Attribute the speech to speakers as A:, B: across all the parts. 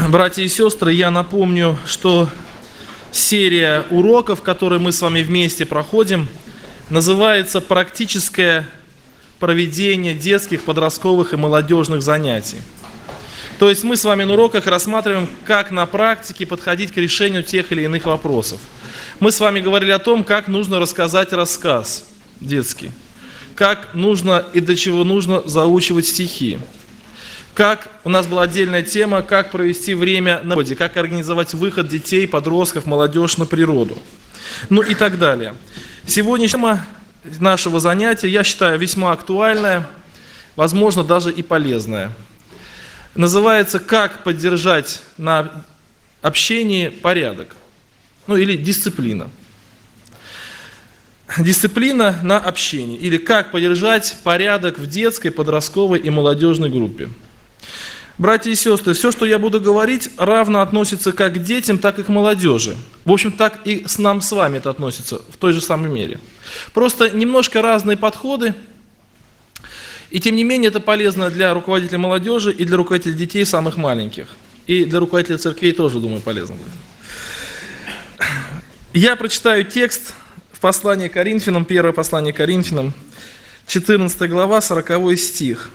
A: Братья и сестры, я напомню, что серия уроков, которые мы с вами вместе проходим, называется «Практическое проведение детских, подростковых и молодежных занятий». То есть мы с вами на уроках рассматриваем, как на практике подходить к решению тех или иных вопросов. Мы с вами говорили о том, как нужно рассказать рассказ детский, как нужно и для чего нужно заучивать стихи. Как у нас была отдельная тема, как провести время на природе, как организовать выход детей, подростков, молодежь на природу. Ну и так далее. Сегодняшняя тема нашего занятия, я считаю, весьма актуальная, возможно, даже и полезная. Называется «Как поддержать на общении порядок». Ну или дисциплина. Дисциплина на общении. Или «Как поддержать порядок в детской, подростковой и молодежной группе». Братья и сестры, все, что я буду говорить, равно относится как к детям, так и к молодежи. В общем, так и с нам с вами это относится в той же самой мере. Просто немножко разные подходы, и тем не менее это полезно для руководителей молодежи и для руководителей детей самых маленьких. И для руководителей церквей тоже, думаю, полезно будет. Я прочитаю текст в послании к Коринфянам, первое послание к Коринфянам, 14 глава, 40 стих.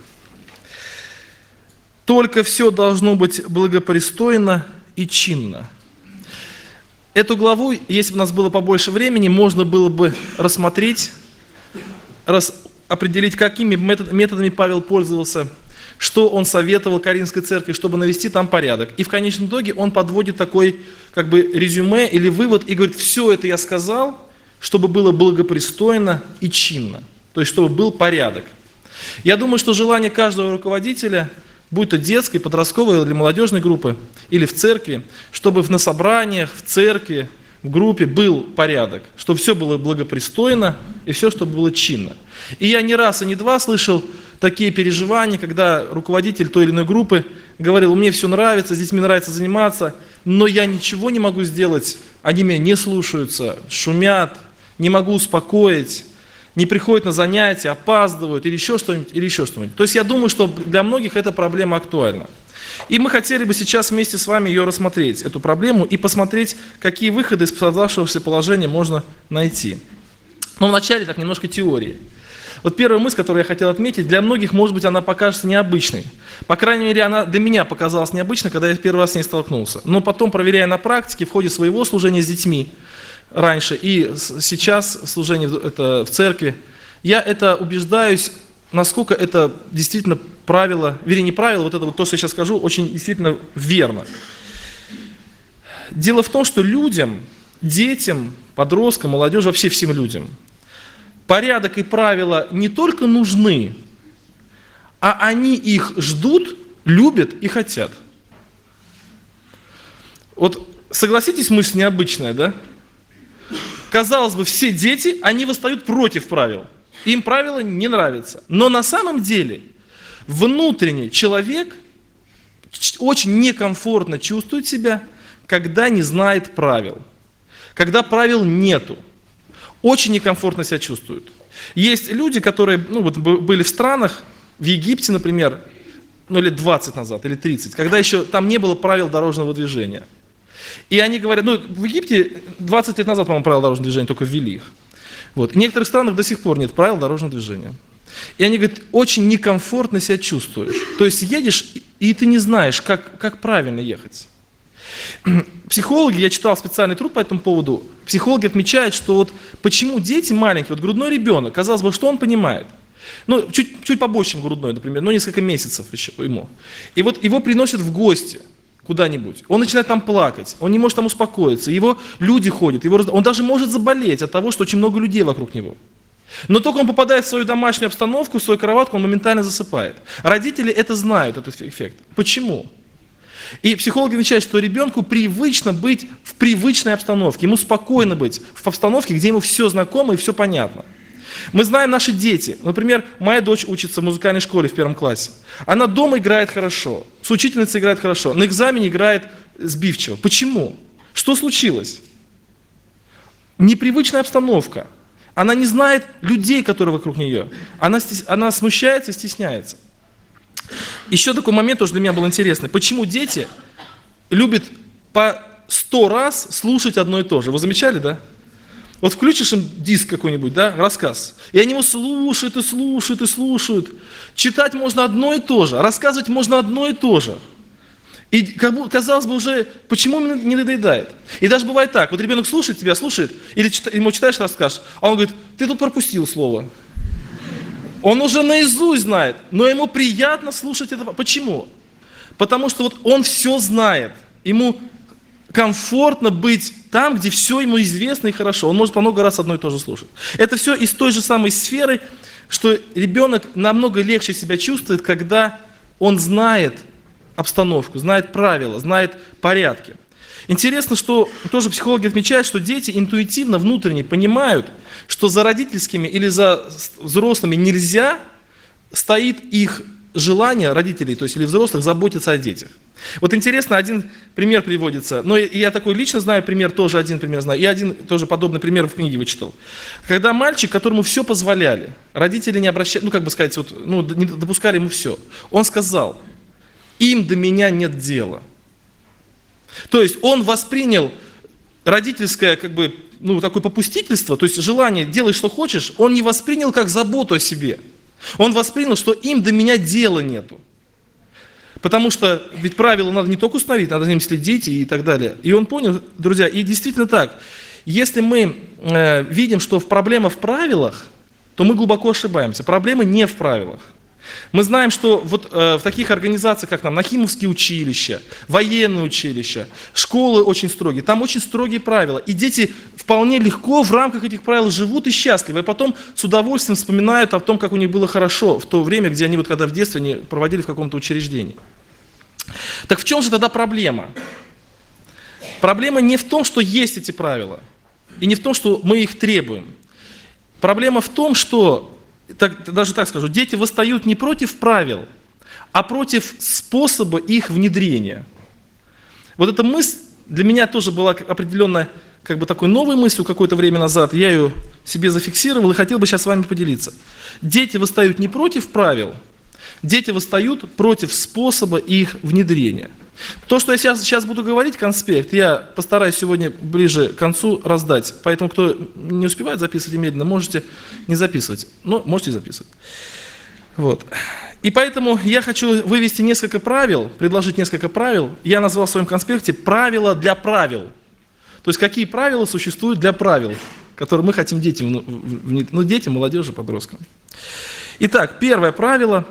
A: «Только все должно быть благопристойно и чинно». Эту главу, если бы у нас было побольше времени, можно было бы рассмотреть, определить, какими методами Павел пользовался, что он советовал Коринфской церкви, чтобы навести там порядок. И в конечном итоге он подводит такой резюме или вывод и говорит: все это я сказал, чтобы было благопристойно и чинно, то есть чтобы был порядок. Я думаю, что желание каждого руководителя, будь то детской, подростковой или молодежной группы, или в церкви, чтобы на собраниях, в церкви, в группе был порядок, чтобы все было благопристойно и все, чтобы было чинно. И я не раз и не два слышал такие переживания, когда руководитель той или иной группы говорил: мне все нравится, с детьми нравится заниматься, но я ничего не могу сделать, они меня не слушаются, шумят, не могу успокоить, не приходят на занятия, опаздывают или еще что-нибудь, То есть я думаю, что для многих эта проблема актуальна. И мы хотели бы сейчас вместе с вами ее рассмотреть, эту проблему, и посмотреть, какие выходы из создавшегося положения можно найти. Но вначале так немножко теории. Вот первая мысль, которую я хотел отметить, для многих, может быть, она покажется необычной. По крайней мере, она для меня показалась необычной, когда я первый раз с ней столкнулся. Но потом, проверяя на практике, в ходе своего служения с детьми, раньше и сейчас служение в церкви, я убеждаюсь, насколько это действительно правило, вернее не правило, то, что я сейчас скажу, очень действительно верно. Дело в том, что людям, детям, подросткам, молодежи, вообще всем людям, порядок и правила не только нужны, а они их ждут, любят и хотят. Вот согласитесь, мысль необычная, да? Казалось бы, все дети, они восстают против правил. Им правила не нравятся. Но на самом деле внутренний человек очень некомфортно чувствует себя, когда не знает правил. Когда правил нету. Очень некомфортно себя чувствуют. Есть люди, которые были в странах, в Египте, например, лет 20 назад или 30, когда еще там не было правил дорожного движения. И они говорят, в Египте 20 лет назад, по-моему, правила дорожного движения только ввели их. В некоторых странах до сих пор нет правил дорожного движения. И они говорят, очень некомфортно себя чувствуешь. То есть едешь, и ты не знаешь, как правильно ехать. Психологи, я читал специальный труд по этому поводу, психологи отмечают, что почему дети маленькие, грудной ребенок, казалось бы, что он понимает? Чуть побольше, чем грудной, например, несколько месяцев еще ему. И его приносят в гости куда-нибудь, он начинает там плакать, он не может там успокоиться, его люди ходят, он даже может заболеть от того, что очень много людей вокруг него. Но только он попадает в свою домашнюю обстановку, в свою кроватку, он моментально засыпает. Родители это знают, этот эффект. Почему? И психологи отмечают, что ребенку привычно быть в привычной обстановке, ему спокойно быть в обстановке, где ему все знакомо и все понятно. Мы знаем наши дети. Например, моя дочь учится в музыкальной школе в 1 классе. Она дома играет хорошо, с учительницей играет хорошо, на экзамене играет сбивчиво. Почему? Что случилось? Непривычная обстановка. Она не знает людей, которые вокруг нее. Она смущается и стесняется. Еще такой момент тоже для меня был интересный. Почему дети любит по 100 раз слушать одно и то же. Вы замечали, да? Вот включишь им диск какой-нибудь, да, рассказ, и они его слушают и слушают и слушают. Читать можно одно и то же, рассказывать можно одно и то же. И казалось бы уже, почему не надоедает? И даже бывает так, вот ребенок слушает тебя, слушает, или ему читаешь рассказ, а он говорит, ты тут пропустил слово. Он уже наизусть знает, но ему приятно слушать это. Почему? Потому что вот он все знает, ему комфортно быть там, где все ему известно и хорошо. Он может по много раз одно и то же слушать. Это все из той же самой сферы, что ребенок намного легче себя чувствует, когда он знает обстановку, знает правила, знает порядки. Интересно, что тоже психологи отмечают, что дети интуитивно, внутренне понимают, что за родительскими или за взрослыми нельзя, стоит их желание родителей, то есть или взрослых, заботиться о детях. Вот интересно, один пример приводится, но я такой лично знаю пример, тоже один пример знаю, и один тоже подобный пример в книге вычитал. Когда мальчик, которому все позволяли, родители не обращали, не допускали ему все, он сказал, им до меня нет дела. То есть он воспринял родительское, такое попустительство, то есть желание делай, что хочешь, он не воспринял как заботу о себе. Он воспринял, что им до меня дела нету. Потому что ведь правила надо не только установить, надо за ним следить и так далее. И он понял, друзья, и действительно так. Если мы видим, что проблема в правилах, то мы глубоко ошибаемся. Проблема не в правилах. Мы знаем, что вот в таких организациях, как Нахимовские училища, военные училища, школы очень строгие, там очень строгие правила. И дети вполне легко в рамках этих правил живут и счастливы. И потом с удовольствием вспоминают о том, как у них было хорошо в то время, где они когда в детстве они проводили в каком-то учреждении. Так в чем же тогда проблема? Проблема не в том, что есть эти правила, и не в том, что мы их требуем. Проблема в том, что, даже так скажу, дети восстают не против правил, а против способа их внедрения. Вот эта мысль для меня тоже была определенно такой новой мыслью какое-то время назад. Я ее себе зафиксировал и хотел бы сейчас с вами поделиться. Дети восстают не против правил, дети восстают против способа их внедрения. То, что я сейчас буду говорить, конспект, я постараюсь сегодня ближе к концу раздать. Поэтому, кто не успевает записывать медленно, можете не записывать. Но можете записывать. Вот. И поэтому я хочу вывести несколько правил, предложить несколько правил. Я назвал в своем конспекте «Правила для правил». То есть, какие правила существуют для правил, которые мы хотим детям, детям, молодежи, подросткам. Итак, первое правило,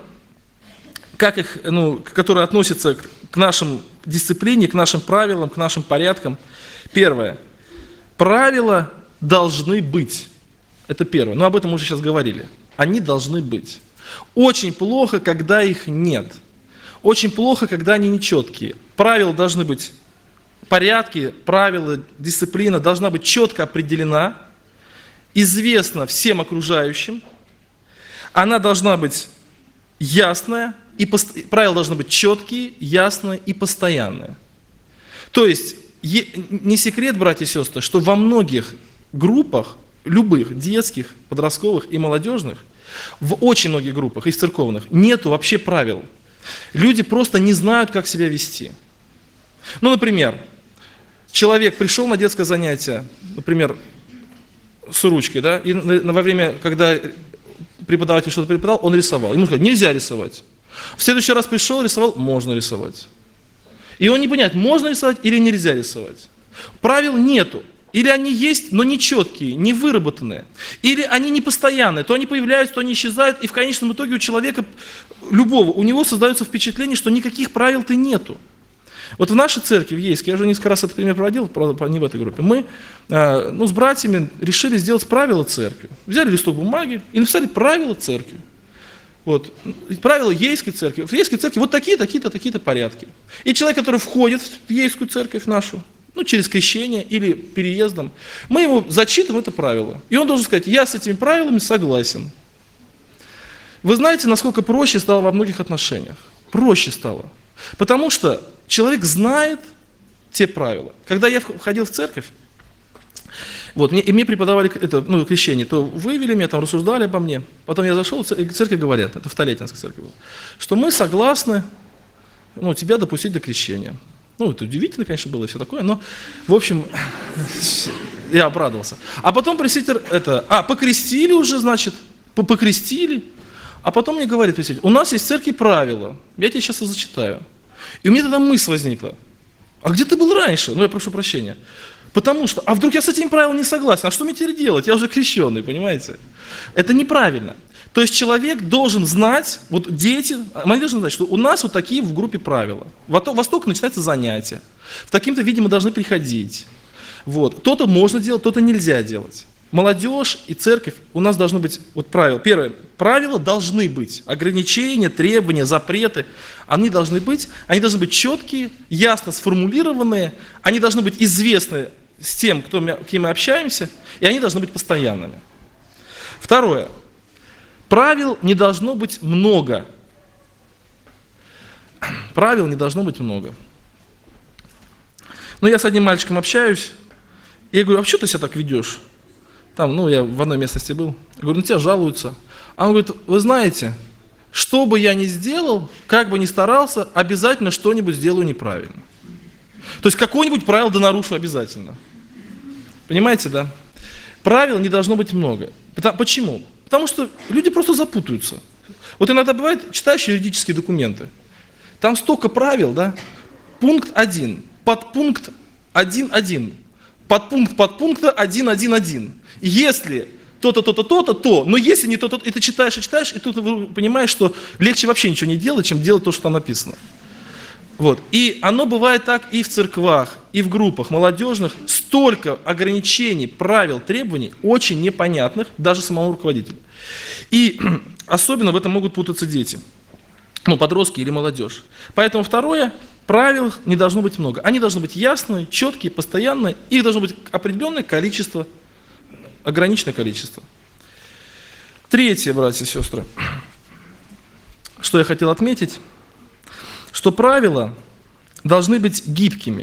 A: которое относится к нашим дисциплине, к нашим правилам, к нашим порядкам. Первое. Правила должны быть. Это первое. Но об этом мы уже сейчас говорили. Они должны быть. Очень плохо, когда их нет. Очень плохо, когда они нечеткие. Правила должны быть, порядки, правила, дисциплина должна быть четко определена, известна всем окружающим. Она должна быть ясная, и правила должны быть четкие, ясные и постоянные. То есть, не секрет, братья и сестры, что во многих группах, любых, детских, подростковых и молодежных, в очень многих группах, и в церковных, нету вообще правил. Люди просто не знают, как себя вести. Например, человек пришел на детское занятие, например, с ручкой, да, и во время, когда преподаватель что-то преподавал, он рисовал. Ему сказали, нельзя рисовать. В следующий раз пришел, рисовал, можно рисовать. И он не понимает, можно рисовать или нельзя рисовать. Правил нету. Или они есть, но не четкие, не выработанные. Или они не постоянные. То они появляются, то они исчезают. И в конечном итоге у человека, любого, у него создается впечатление, что никаких правил-то нету. Вот в нашей церкви, в Ейске, я уже несколько раз этот пример проводил, правда, не в этой группе, мы с братьями решили сделать правила церкви. Взяли листок бумаги и написали правила церкви. Вот. Правила Ейской церкви. В Ейской церкви вот такие-то, такие-то, такие-то порядки. И человек, который входит в Ейскую церковь нашу, через крещение или переездом, мы ему зачитываем это правило. И он должен сказать, я с этими правилами согласен. Вы знаете, насколько проще стало во многих отношениях? Проще стало. Потому что человек знает те правила. Когда я входил в церковь, и мне преподавали крещение, то вывели меня, там рассуждали обо мне. Потом я зашел, и в церкви говорят, это в Толетинской церкви было, что мы согласны тебя допустить до крещения. Ну, это удивительно, конечно, было и все такое, но, в общем, я обрадовался. А потом пресвитер, покрестили уже, значит, покрестили. А потом мне говорит пресвитер, у нас есть в церкви правила, я тебе сейчас и зачитаю. И у меня тогда мысль возникла, а где ты был раньше? Ну, я прошу прощения. Потому что, а вдруг я с этим правилом не согласен, а что мне теперь делать? Я уже крещеный, понимаете? Это неправильно. То есть человек должен знать, вот дети, мы должны знать, что у нас вот такие в группе правила. Во столько начинается занятие. В таким-то виде мы должны приходить. Вот. То-то можно делать, то-то нельзя делать. Молодежь и церковь, у нас должны быть вот правила. Первое, правила должны быть. Ограничения, требования, запреты, они должны быть четкие, ясно сформулированные, они должны быть известны с тем, кем мы общаемся, и они должны быть постоянными. Второе. Правил не должно быть много. Правил не должно быть много. Но я с одним мальчиком общаюсь, и я говорю, а что ты себя так ведешь? Там, я в одной местности был. Я говорю, на тебя жалуются. А он говорит, вы знаете, что бы я ни сделал, как бы ни старался, обязательно что-нибудь сделаю неправильно. То есть какое-нибудь правило да нарушу обязательно. Понимаете, да? Правил не должно быть много. Почему? Потому что люди просто запутаются. Вот иногда бывает, читаешь юридические документы, там столько правил, да? Пункт 1, подпункт 1.1, подпункт подпункта 1.1.1. Если то-то, то-то, то-то, то, но если не то-то, и ты читаешь, и тут понимаешь, что легче вообще ничего не делать, чем делать то, что там написано. Вот. И оно бывает так и в церквах, и в группах молодежных. Столько ограничений, правил, требований, очень непонятных даже самому руководителю. И особенно в этом могут путаться дети, подростки или молодежь. Поэтому второе, правил не должно быть много. Они должны быть ясные, четкие, постоянные. Их должно быть определенное количество, ограниченное количество. Третье, братья и сестры, что я хотел отметить, что правила должны быть гибкими.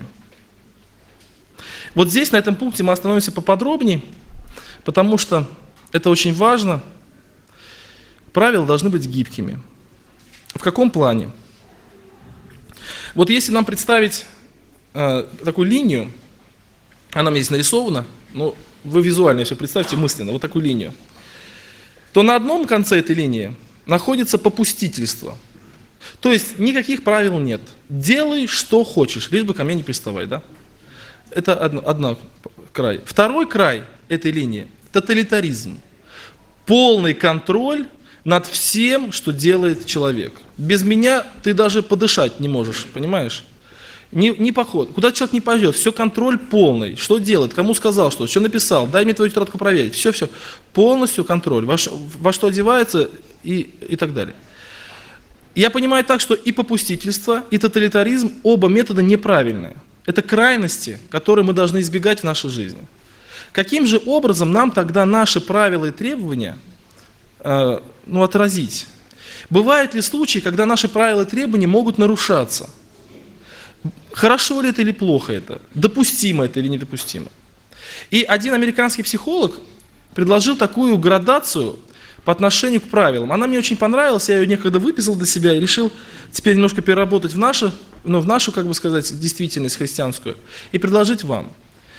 A: Вот здесь, на этом пункте, мы остановимся поподробнее, потому что это очень важно. Правила должны быть гибкими. В каком плане? Вот если нам представить такую линию, она у меня здесь нарисована, но вы визуально все представьте мысленно, вот такую линию, то на одном конце этой линии находится попустительство. То есть никаких правил нет. Делай, что хочешь, лишь бы ко мне не приставай, да? Это один край. Второй край этой линии – тоталитаризм. Полный контроль над всем, что делает человек. Без меня ты даже подышать не можешь, понимаешь? Не поход. Куда человек не пойдет, все контроль полный. Что делает, кому сказал, что написал, дай мне твою тетрадку проверить. Все. Полностью контроль. Во что одевается и так далее. Я понимаю так, что и попустительство, и тоталитаризм, оба метода неправильные. Это крайности, которые мы должны избегать в нашей жизни. Каким же образом нам тогда наши правила и требования отразить? Бывают ли случаи, когда наши правила и требования могут нарушаться? Хорошо ли это или плохо это? Допустимо это или недопустимо? И один американский психолог предложил такую градацию по отношению к правилам. Она мне очень понравилась, я ее некогда выписал для себя и решил теперь немножко переработать в нашу, действительность христианскую и предложить вам.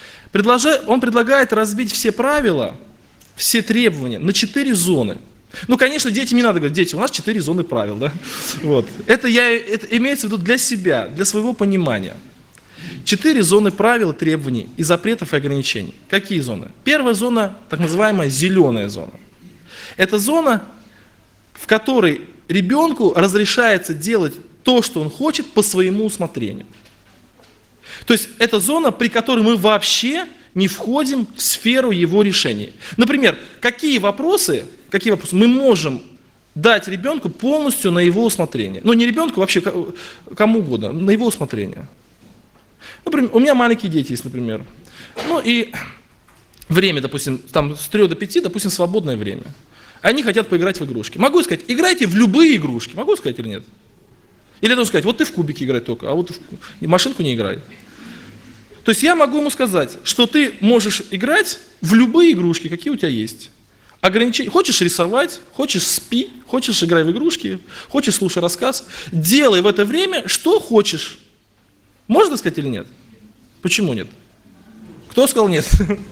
A: Он предлагает разбить все правила, все требования на 4 зоны. Конечно, детям не надо говорить, дети, у нас 4 зоны правил, да? Вот. Это имеется в виду для себя, для своего понимания. 4 зоны правил, требований и запретов и ограничений. Какие зоны? Первая зона, так называемая зеленая зона. Это зона, в которой ребенку разрешается делать то, что он хочет, по своему усмотрению. То есть это зона, при которой мы вообще не входим в сферу его решений. Например, какие вопросы мы можем дать ребенку полностью на его усмотрение? Не ребенку, вообще кому угодно, на его усмотрение. Например, у меня маленькие дети есть, например. И время, допустим, с 3 до 5, допустим, свободное время. Они хотят поиграть в игрушки. Могу сказать, играйте в любые игрушки. Могу сказать или нет? Или я должен сказать, вот ты в кубики играй только, а вот в машинку не играй. То есть я могу ему сказать, что ты можешь играть в любые игрушки, какие у тебя есть. Ограничения. Хочешь рисовать, хочешь спи, хочешь играй в игрушки, хочешь слушай рассказ. Делай в это время, что хочешь. Можно сказать или нет? Почему нет? Кто сказал нет?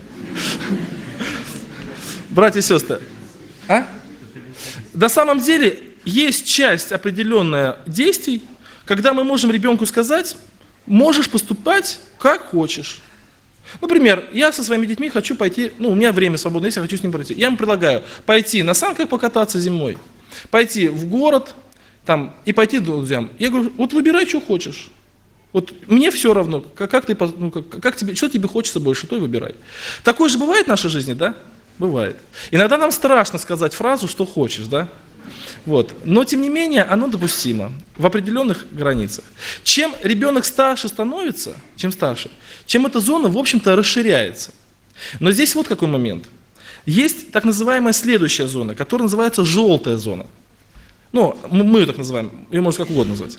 A: Братья и сестры. А? На самом деле есть часть определенная действий, когда мы можем ребенку сказать, можешь поступать как хочешь. Например, я со своими детьми хочу пойти, у меня время свободное есть, я хочу с ним пройти. Я им предлагаю пойти на санках покататься зимой, пойти в город и пойти к друзьям. Я говорю, вот выбирай, что хочешь. Вот мне все равно, как тебе, что тебе хочется больше, то и выбирай. Такое же бывает в нашей жизни, да? Бывает. Иногда нам страшно сказать фразу, что хочешь, да? Вот. Но, тем не менее, оно допустимо в определенных границах. Чем ребенок старше становится, чем эта зона, в общем-то, расширяется. Но здесь вот какой момент. Есть так называемая следующая зона, которая называется желтая зона. Мы ее так называем, ее можно как угодно назвать.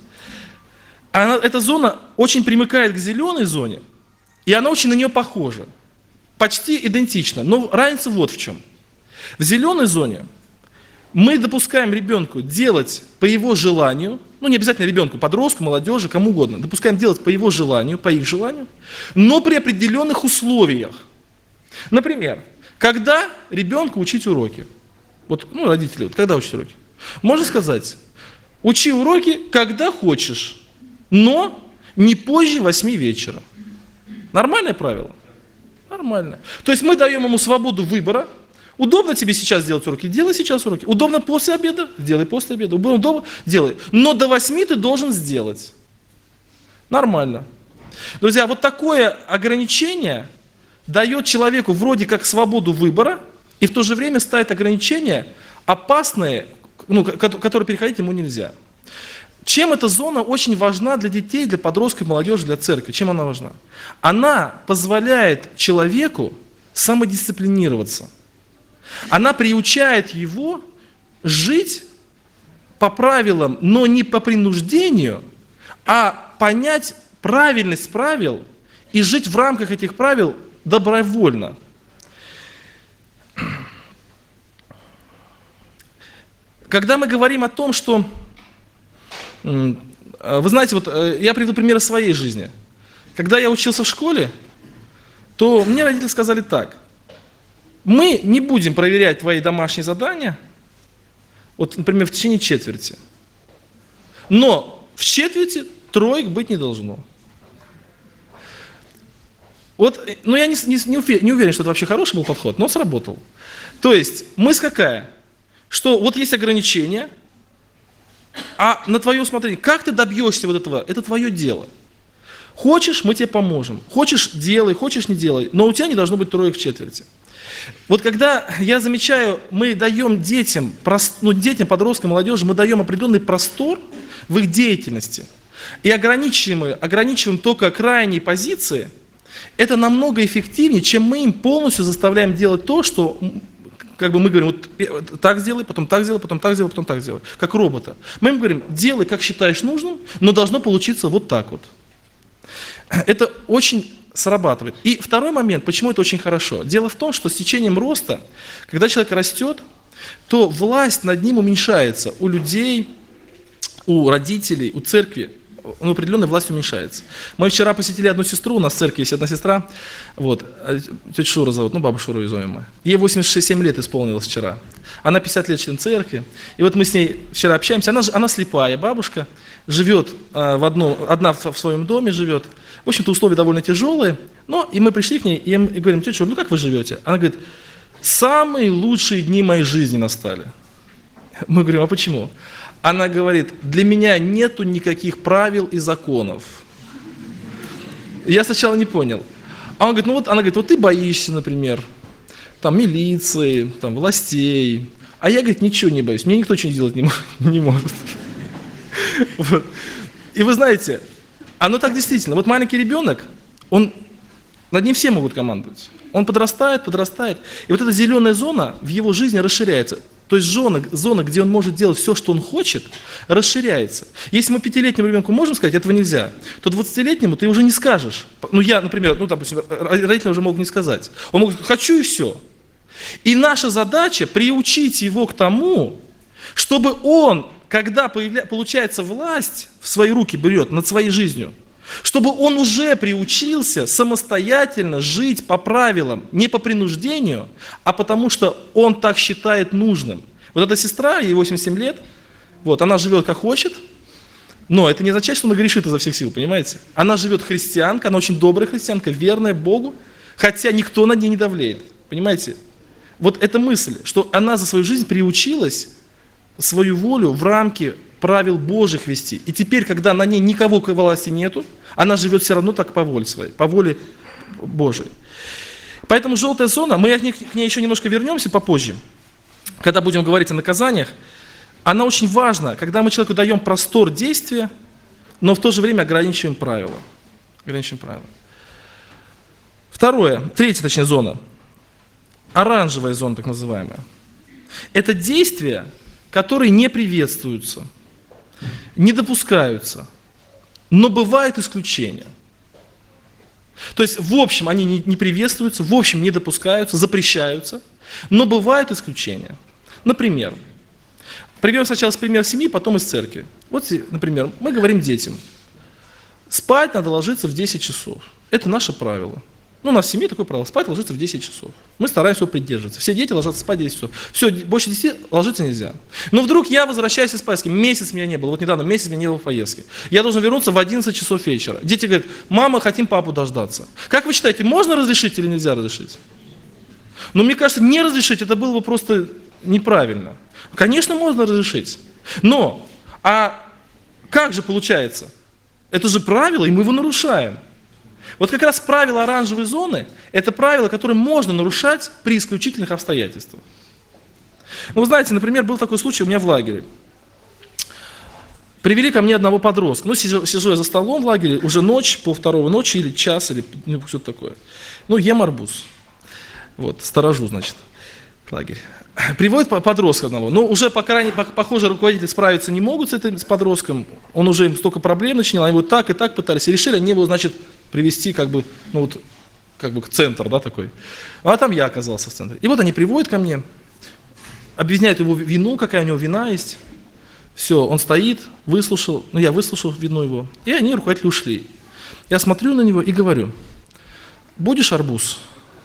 A: Эта зона очень примыкает к зеленой зоне, и она очень на нее похожа. Почти идентично, но разница вот в чем. В зеленой зоне мы допускаем ребенку делать по его желанию, не обязательно ребенку, подростку, молодежи, кому угодно, допускаем делать по его желанию, по их желанию, но при определенных условиях. Например, когда ребенку учить уроки. Родители, когда учить уроки? Можно сказать, учи уроки, когда хочешь, но не позже 8 вечера. Нормальное правило? Нормально. То есть мы даем ему свободу выбора. Удобно тебе сейчас делать уроки? Делай сейчас уроки. Удобно после обеда? Делай после обеда. Удобно? Делай. Но до 8 ты должен сделать. Нормально. Друзья, вот такое ограничение дает человеку вроде как свободу выбора, и в то же время ставит ограничения опасные, которые переходить ему нельзя. Чем эта зона очень важна для детей, для подростков, молодежи, для церкви? Чем она важна? Она позволяет человеку самодисциплинироваться. Она приучает его жить по правилам, но не по принуждению, а понять правильность правил и жить в рамках этих правил добровольно. Когда мы говорим о том, что... Вы знаете, я приведу пример из своей жизни. Когда я учился в школе, то мне родители сказали так. Мы не будем проверять твои домашние задания, например, в течение четверти. Но в четверти троек быть не должно. Я не уверен, что это вообще хороший был подход, но сработал. То есть мысль какая? Что есть ограничения, а на твое усмотрение, как ты добьешься этого, это твое дело. Хочешь, мы тебе поможем. Хочешь, делай, хочешь, не делай. Но у тебя не должно быть троек в четверти. Когда я замечаю, мы даем детям, подросткам, молодежи, мы даем определенный простор в их деятельности и ограничиваем только крайние позиции, это намного эффективнее, чем мы им полностью заставляем делать то, что... мы говорим, так сделай, потом так сделай, потом так сделай, потом так сделай. Как робота. Мы им говорим, делай, как считаешь нужным, но должно получиться вот так вот. Это очень срабатывает. И второй момент, почему это очень хорошо. Дело в том, что с течением роста, когда человек растет, то власть над ним уменьшается. У людей, у родителей, у церкви определенная власть уменьшается. Мы вчера посетили одну сестру, у нас в церкви есть одна сестра, тетя Шура зовут, баба Шура Изомима. Ей 87 лет исполнилось вчера. Она 50 лет член церкви. И мы с ней вчера общаемся. Она слепая бабушка, живет одна в своем доме живет. В общем-то, условия довольно тяжелые. И мы пришли к ней и говорим, тетя Шура, как вы живете? Она говорит, самые лучшие дни моей жизни настали. Мы говорим, а почему? Она говорит, для меня нету никаких правил и законов. Я сначала не понял. А он говорит, она говорит, ты боишься, например, милиции, властей. А я, говорит, ничего не боюсь, мне никто ничего делать не может. И вы знаете, оно так действительно. Маленький ребенок, над ним все могут командовать. Он подрастает, и эта зеленая зона в его жизни расширяется. То есть зона, где он может делать все, что он хочет, расширяется. Если мы 5-летнему ребенку можем сказать, этого нельзя, то 20-летнему ты уже не скажешь. Я, например, допустим, родители уже могут не сказать. Он может сказать, хочу и все. И наша задача приучить его к тому, чтобы он, когда получается власть в свои руки берет над своей жизнью, Чтобы он уже приучился самостоятельно жить по правилам, не по принуждению, а потому что он так считает нужным. Вот эта сестра, ей 87 лет, вот, она живет как хочет, но это не означает, что она грешит изо всех сил, понимаете? Она живет христианка, она очень добрая христианка, верная Богу, хотя никто над ней не давлеет, понимаете? Вот эта мысль, что она за свою жизнь приучилась свою волю в рамки правил Божьих вести. И теперь, когда на ней никого к власти нету, она живет все равно так по воле своей, по воле Божией. Поэтому желтая зона, мы к ней еще немножко вернемся попозже, когда будем говорить о наказаниях. Она очень важна, когда мы человеку даем простор действия, но в то же время ограничиваем правила. Третья зона. Оранжевая зона, так называемая. Это действия, которые не приветствуются, не допускаются, но бывают исключения. То есть, в общем, они не приветствуются, в общем, не допускаются, запрещаются, но бывают исключения. Например, приведем сначала пример семьи, потом из церкви. Вот, например, мы говорим детям, спать надо ложиться в 10 часов. Это наше правило. У нас в семье такое правило, спать ложиться в 10 часов. Мы стараемся его придерживаться. Все дети ложатся спать в 10 часов. Все, больше 10 ложиться нельзя. Но вдруг я возвращаюсь из поездки, месяц меня не было, вот недавно месяц меня не было в поездке. Я должен вернуться в 11 часов вечера. Дети говорят, мама, хотим папу дождаться. Как вы считаете, можно разрешить или нельзя разрешить? Но мне кажется, не разрешить, это было бы просто неправильно. Конечно, можно разрешить. Но, как же получается? Это же правило, и мы его нарушаем. Вот как раз правило оранжевой зоны – это правило, которое можно нарушать при исключительных обстоятельствах. Ну, вы знаете, например, был такой случай у меня в лагере. Привели ко мне одного подростка. Сижу я за столом в лагере, уже ночь, 1:30 ночи или час, или что-то такое. Ем арбуз. Вот, сторожу, значит, лагерь. Приводит подростка одного. Но уже, похоже, руководители справиться не могут с подростком. Он уже им столько проблем начинал, они его так и так пытались. И решили они его, значит, привести к центру, да, такой. А там я оказался в центре. И вот они приводят ко мне, объясняют его вину, какая у него вина есть. Все, он стоит, выслушал, я выслушал вину его. И они, руководители, ушли. Я смотрю на него и говорю, будешь арбуз?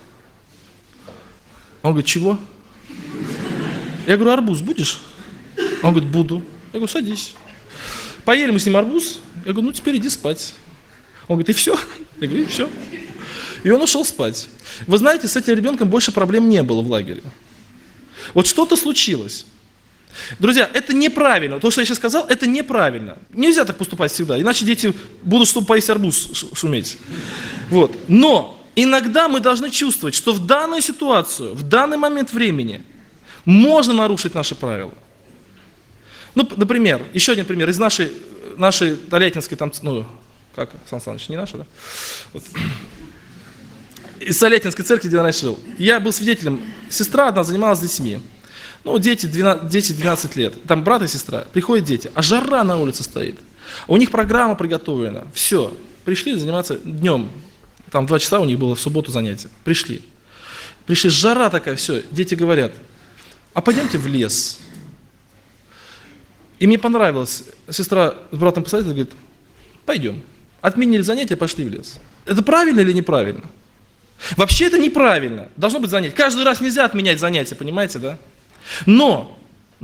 A: Он говорит, чего? Я говорю, арбуз будешь? Он говорит, буду. Я говорю, садись. Поели мы с ним арбуз. Я говорю, теперь иди спать. Он говорит, и все? Я говорю, и все. И он ушел спать. Вы знаете, с этим ребенком больше проблем не было в лагере. Вот что-то случилось. Друзья, это неправильно. То, что я сейчас сказал, это неправильно. Нельзя так поступать всегда, иначе дети будут, чтобы поесть арбуз, шуметь. Вот. Но иногда мы должны чувствовать, что в данную ситуацию, в данный момент времени можно нарушить наши правила. Например, еще один пример из нашей Толятинской, как, Сан Саныч, не наша, да? Вот. Из Толятинской церкви, где я раньше жил. Я был свидетелем, сестра одна занималась с детьми. Дети 12 лет, там брат и сестра, приходят дети, а жара на улице стоит. У них программа приготовлена, все, пришли заниматься днем, там 2 часа у них было в субботу занятие, пришли, жара такая, все, дети говорят, а пойдемте в лес. И мне понравилось, сестра с братом посоветовала, говорит, пойдем. Отменили занятия, пошли в лес. Это правильно или неправильно? Вообще это неправильно. Должно быть занятие. Каждый раз нельзя отменять занятия, понимаете, да? Но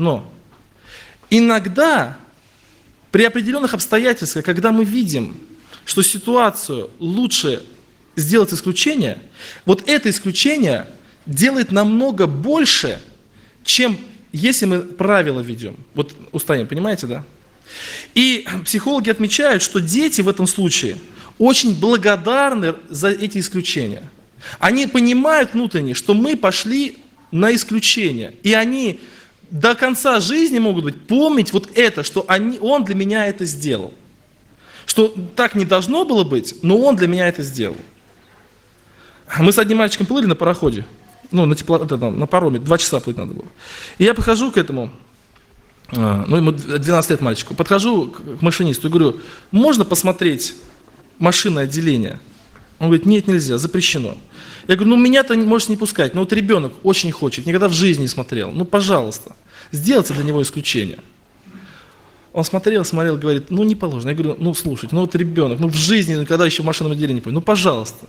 A: иногда при определенных обстоятельствах, когда мы видим, что ситуацию лучше сделать исключение, вот это исключение делает намного больше, чем если мы правила ведем. Вот устаем, понимаете, да? И психологи отмечают, что дети в этом случае очень благодарны за эти исключения. Они понимают внутренне, что мы пошли на исключение. И они до конца жизни могут помнить вот это, что он для меня это сделал. Что так не должно было быть, но он для меня это сделал. Мы с одним мальчиком плыли на пароходе, на пароме, 2 часа плыть надо было. И я подхожу к этому, ему 12 лет мальчику, подхожу к машинисту и говорю, можно посмотреть машинное отделение? Он говорит, нет, нельзя, запрещено. Я говорю, меня-то можешь не пускать, но вот ребенок очень хочет, никогда в жизни не смотрел, пожалуйста, сделайте для него исключение. Он смотрел, говорит, ну не положено. Я говорю, ну слушайте, ну вот ребенок, ну в жизни никогда еще в машинном отделении не понял, ну пожалуйста.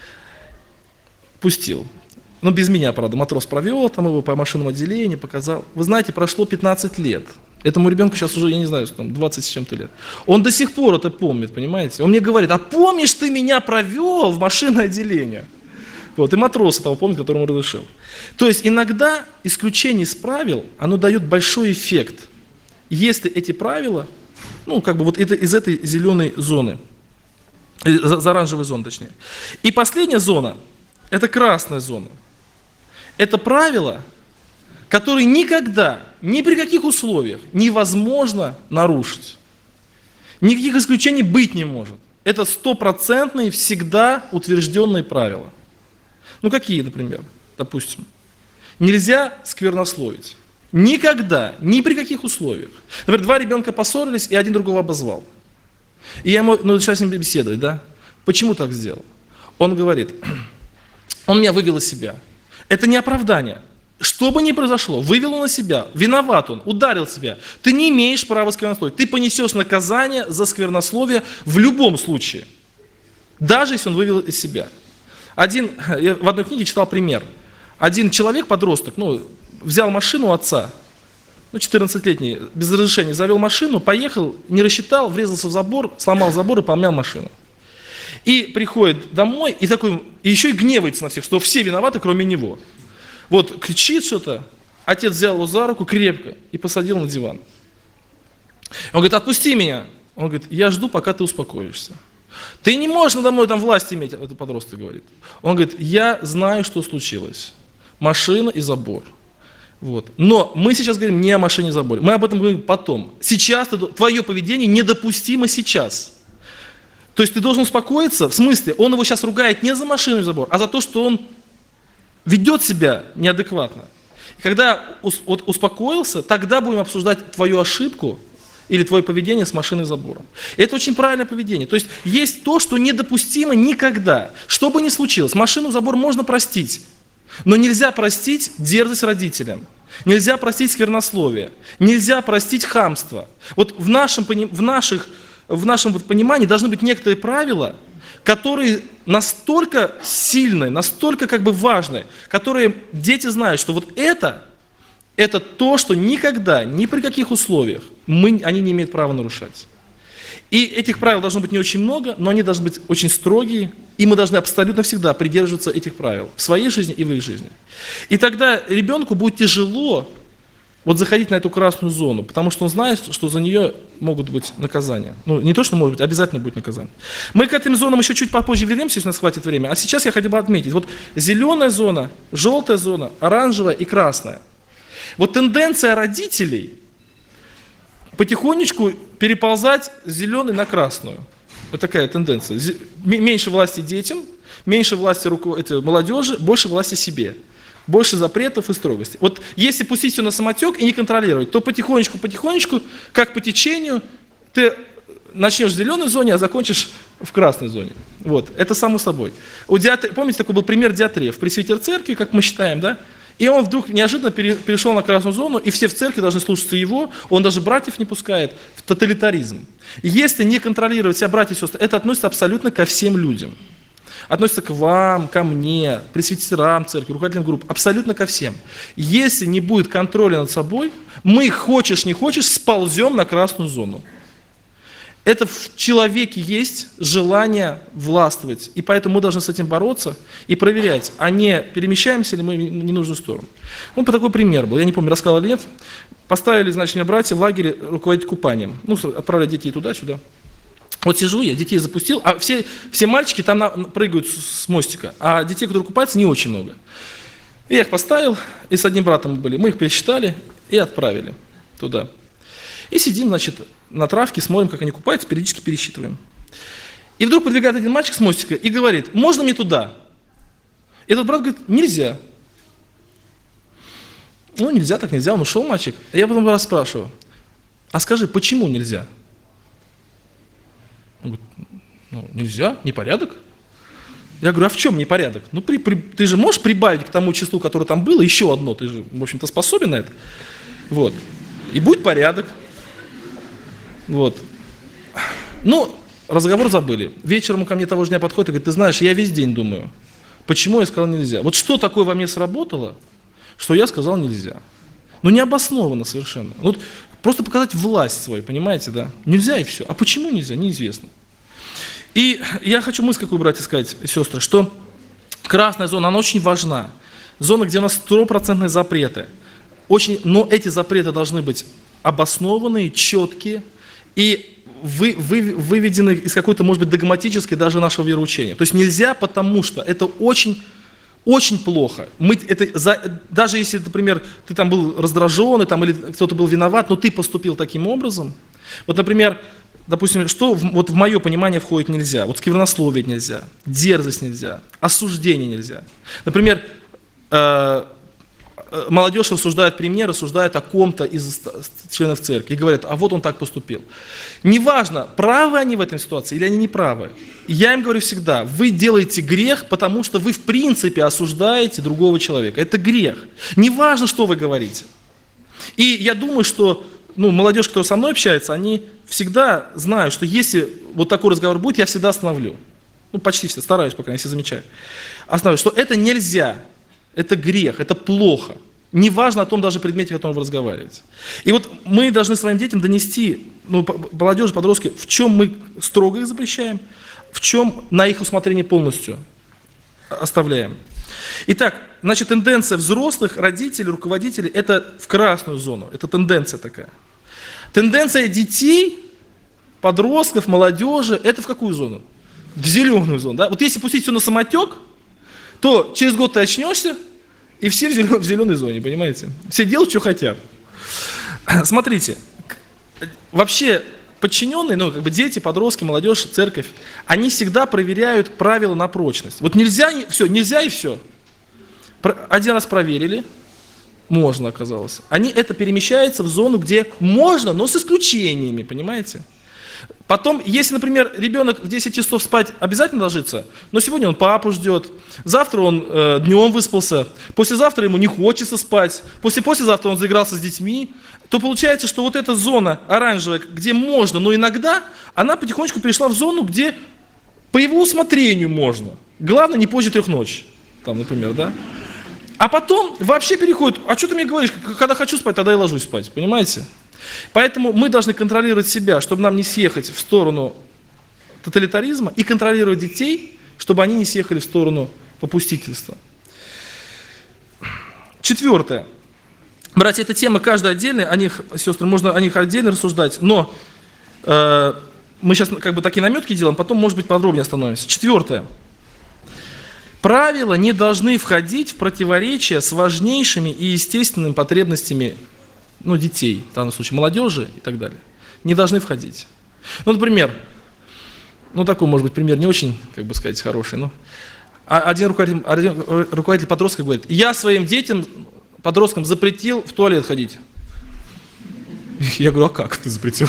A: Пустил. Ну без меня, правда, матрос провел, там его по машинному отделению показал. Вы знаете, прошло 15 лет. Этому ребенку сейчас уже, я не знаю, там 20 с чем-то лет. Он до сих пор это помнит, понимаете? Он мне говорит, а помнишь, ты меня провел в машинное отделение? Вот, и матрос этого помнит, которому разрешил. То есть иногда исключение из правил, оно дает большой эффект. Если эти правила, ну как бы вот это из этой зеленой зоны, из оранжевой зоны точнее. И последняя зона, это красная зона. Это правила, которые никогда, ни при каких условиях невозможно нарушить. Никаких исключений быть не может. Это стопроцентные, всегда утвержденные правила. Ну какие, например? Допустим, нельзя сквернословить. Никогда, ни при каких условиях. Например, два ребенка поссорились, и один другого обозвал. И я ему начал с ним беседовать, да? Почему так сделал? Он говорит, он меня вывел из себя. Это не оправдание. Что бы ни произошло, вывел он на себя, виноват он, ударил себя. Ты не имеешь права сквернословить. Ты понесешь наказание за сквернословие в любом случае. Даже если он вывел из себя. Я в одной книге читал пример. Один человек, подросток, взял машину у отца, 14-летний, без разрешения, завел машину, поехал, не рассчитал, врезался в забор, сломал забор и помял машину. И приходит домой, и еще и гневается на всех, что все виноваты, кроме него. Вот кричит что-то, отец взял его за руку крепко и посадил на диван. Он говорит, отпусти меня. Он говорит, я жду, пока ты успокоишься. Ты не можешь надо мной там власть иметь, это подросток говорит. Он говорит, я знаю, что случилось. Машина и забор. Вот. Но мы сейчас говорим не о машине и заборе. Мы об этом говорим потом. Сейчас твое поведение недопустимо сейчас. То есть ты должен успокоиться, в смысле, он его сейчас ругает не за машину и забор, а за то, что он ведет себя неадекватно. И когда успокоился, тогда будем обсуждать твою ошибку или твое поведение с машиной и забором. И это очень правильное поведение. То есть есть то, что недопустимо никогда. Что бы ни случилось, машину и забор можно простить. Но нельзя простить дерзость родителям, нельзя простить сквернословие, нельзя простить хамство. Вот в нашем понимании должны быть некоторые правила, которые настолько сильные, настолько важные, которые дети знают, что вот это то, что никогда, ни при каких условиях они не имеют права нарушать. И этих правил должно быть не очень много, но они должны быть очень строгие, и мы должны абсолютно всегда придерживаться этих правил в своей жизни и в их жизни. И тогда ребенку будет тяжело заходить на эту красную зону, потому что он знает, что за нее могут быть наказания. Не то, что может быть, обязательно будет наказание. Мы к этим зонам еще чуть попозже вернемся, если у нас хватит времени. А сейчас я хотел бы отметить, зеленая зона, желтая зона, оранжевая и красная. Тенденция родителей потихонечку переползать с зеленой на красную. Вот такая тенденция. Меньше власти детям, меньше власти молодежи, больше власти себе. Больше запретов и строгости. Если пустить все на самотек и не контролировать, то потихонечку, как по течению, ты начнешь в зеленой зоне, а закончишь в красной зоне. Это само собой. Помните, такой был пример Диатрея в пресвитер церкви, как мы считаем, да? И он вдруг неожиданно перешел на красную зону, и все в церкви должны слушаться его, он даже братьев не пускает, в тоталитаризм. И если не контролировать себя, братья и сестры, это относится абсолютно ко всем людям. Относится к вам, ко мне, пресвитерам церкви, руководителям групп, абсолютно ко всем. Если не будет контроля над собой, мы, хочешь не хочешь, сползем на красную зону. Это в человеке есть желание властвовать, и поэтому мы должны с этим бороться и проверять, а не перемещаемся ли мы в ненужную сторону. По такой пример был, я не помню, рассказал или нет. Поставили, меня братья в лагере руководить купанием, отправлять детей туда-сюда. Сижу я, детей запустил, а все мальчики там прыгают с мостика, а детей, которые купаются, не очень много. И я их поставил, и с одним братом были, мы их пересчитали и отправили туда. И сидим, на травке, смотрим, как они купаются, периодически пересчитываем. И вдруг подбегает один мальчик с мостика и говорит, можно мне туда? И этот брат говорит, нельзя. Нельзя, так нельзя, он ушел, мальчик. И я потом раз спрашиваю, а скажи, почему нельзя? Он говорит, нельзя, непорядок. Я говорю, а в чем непорядок? Ты же можешь прибавить к тому числу, которое там было, еще одно, ты же, в общем-то, способен на это. И будет порядок. Вот. Ну, разговор забыли. Вечером ко мне того же дня подходит и говорит, ты знаешь, я весь день думаю, почему я сказал нельзя. Вот что такое во мне сработало, что я сказал нельзя. Ну, необоснованно совершенно. Вот просто показать власть свою, понимаете, да? Нельзя и все. А почему нельзя, неизвестно. И я хочу мысль какую, братья, сказать, сестры, что красная зона, она очень важна. Зона, где у нас 100% запреты. Но эти запреты должны быть обоснованные, четкие и выведены из какой-то, может быть, догматической даже нашего вероучения. То есть нельзя, потому что это очень, очень плохо. Даже если, например, ты там был раздражен, или кто-то был виноват, но ты поступил таким образом. Вот, например, допустим, что вот в мое понимание входит нельзя. Вот сквернословие нельзя, дерзость нельзя, осуждение нельзя. Например, молодежь рассуждает при мне, рассуждает о ком-то из членов церкви и говорят, а вот он так поступил. Неважно, правы они в этой ситуации или они не правы. Я им говорю всегда, вы делаете грех, потому что вы в принципе осуждаете другого человека. Это грех. Неважно, что вы говорите. И я думаю, что молодежь, кто со мной общается, они всегда знают, что если вот такой разговор будет, я всегда остановлю. Почти все, стараюсь, пока если замечаю. Остановлю, что это нельзя. Это грех, это плохо. Неважно о том даже предмете, о котором вы разговариваете. И вот мы должны своим детям донести, молодежи, подростки, в чем мы строго их запрещаем, в чем на их усмотрение полностью оставляем. Итак, значит, тенденция взрослых, родителей, руководителей, это в красную зону, это тенденция такая. Тенденция детей, подростков, молодежи, это в какую зону? В зеленую зону. Да? Вот если пустить все на самотек, то через год ты очнешься, и все в зеленой зоне, понимаете? Все делают, что хотят. Смотрите, вообще подчиненные, дети, подростки, молодежь, церковь, они всегда проверяют правила на прочность. Вот нельзя и все. Один раз проверили, можно оказалось. Это перемещается в зону, где можно, но с исключениями, понимаете? Потом, если, например, ребенок в 10 часов спать обязательно ложится, но сегодня он папу ждет, завтра он днем выспался, послезавтра ему не хочется спать, послезавтра он заигрался с детьми, то получается, что вот эта зона оранжевая, где можно, но иногда, она потихонечку перешла в зону, где по его усмотрению можно. Главное, не позже 3 ночи, там, например, да? А потом вообще переходит, а что ты мне говоришь, когда хочу спать, тогда и ложусь спать, понимаете? Поэтому мы должны контролировать себя, чтобы нам не съехать в сторону тоталитаризма, и контролировать детей, чтобы они не съехали в сторону попустительства. 4. Братья, эта тема каждая отдельная, о них, сестры, можно о них отдельно рассуждать, но мы сейчас такие наметки делаем, потом, может быть, подробнее остановимся. 4. Правила не должны входить в противоречие с важнейшими и естественными потребностями детей, в данном случае молодежи и так далее, не должны входить. Например, такой, может быть, пример не очень, хороший, но один руководитель подростков говорит, я своим детям, подросткам запретил в туалет ходить. Я говорю, а как ты запретил?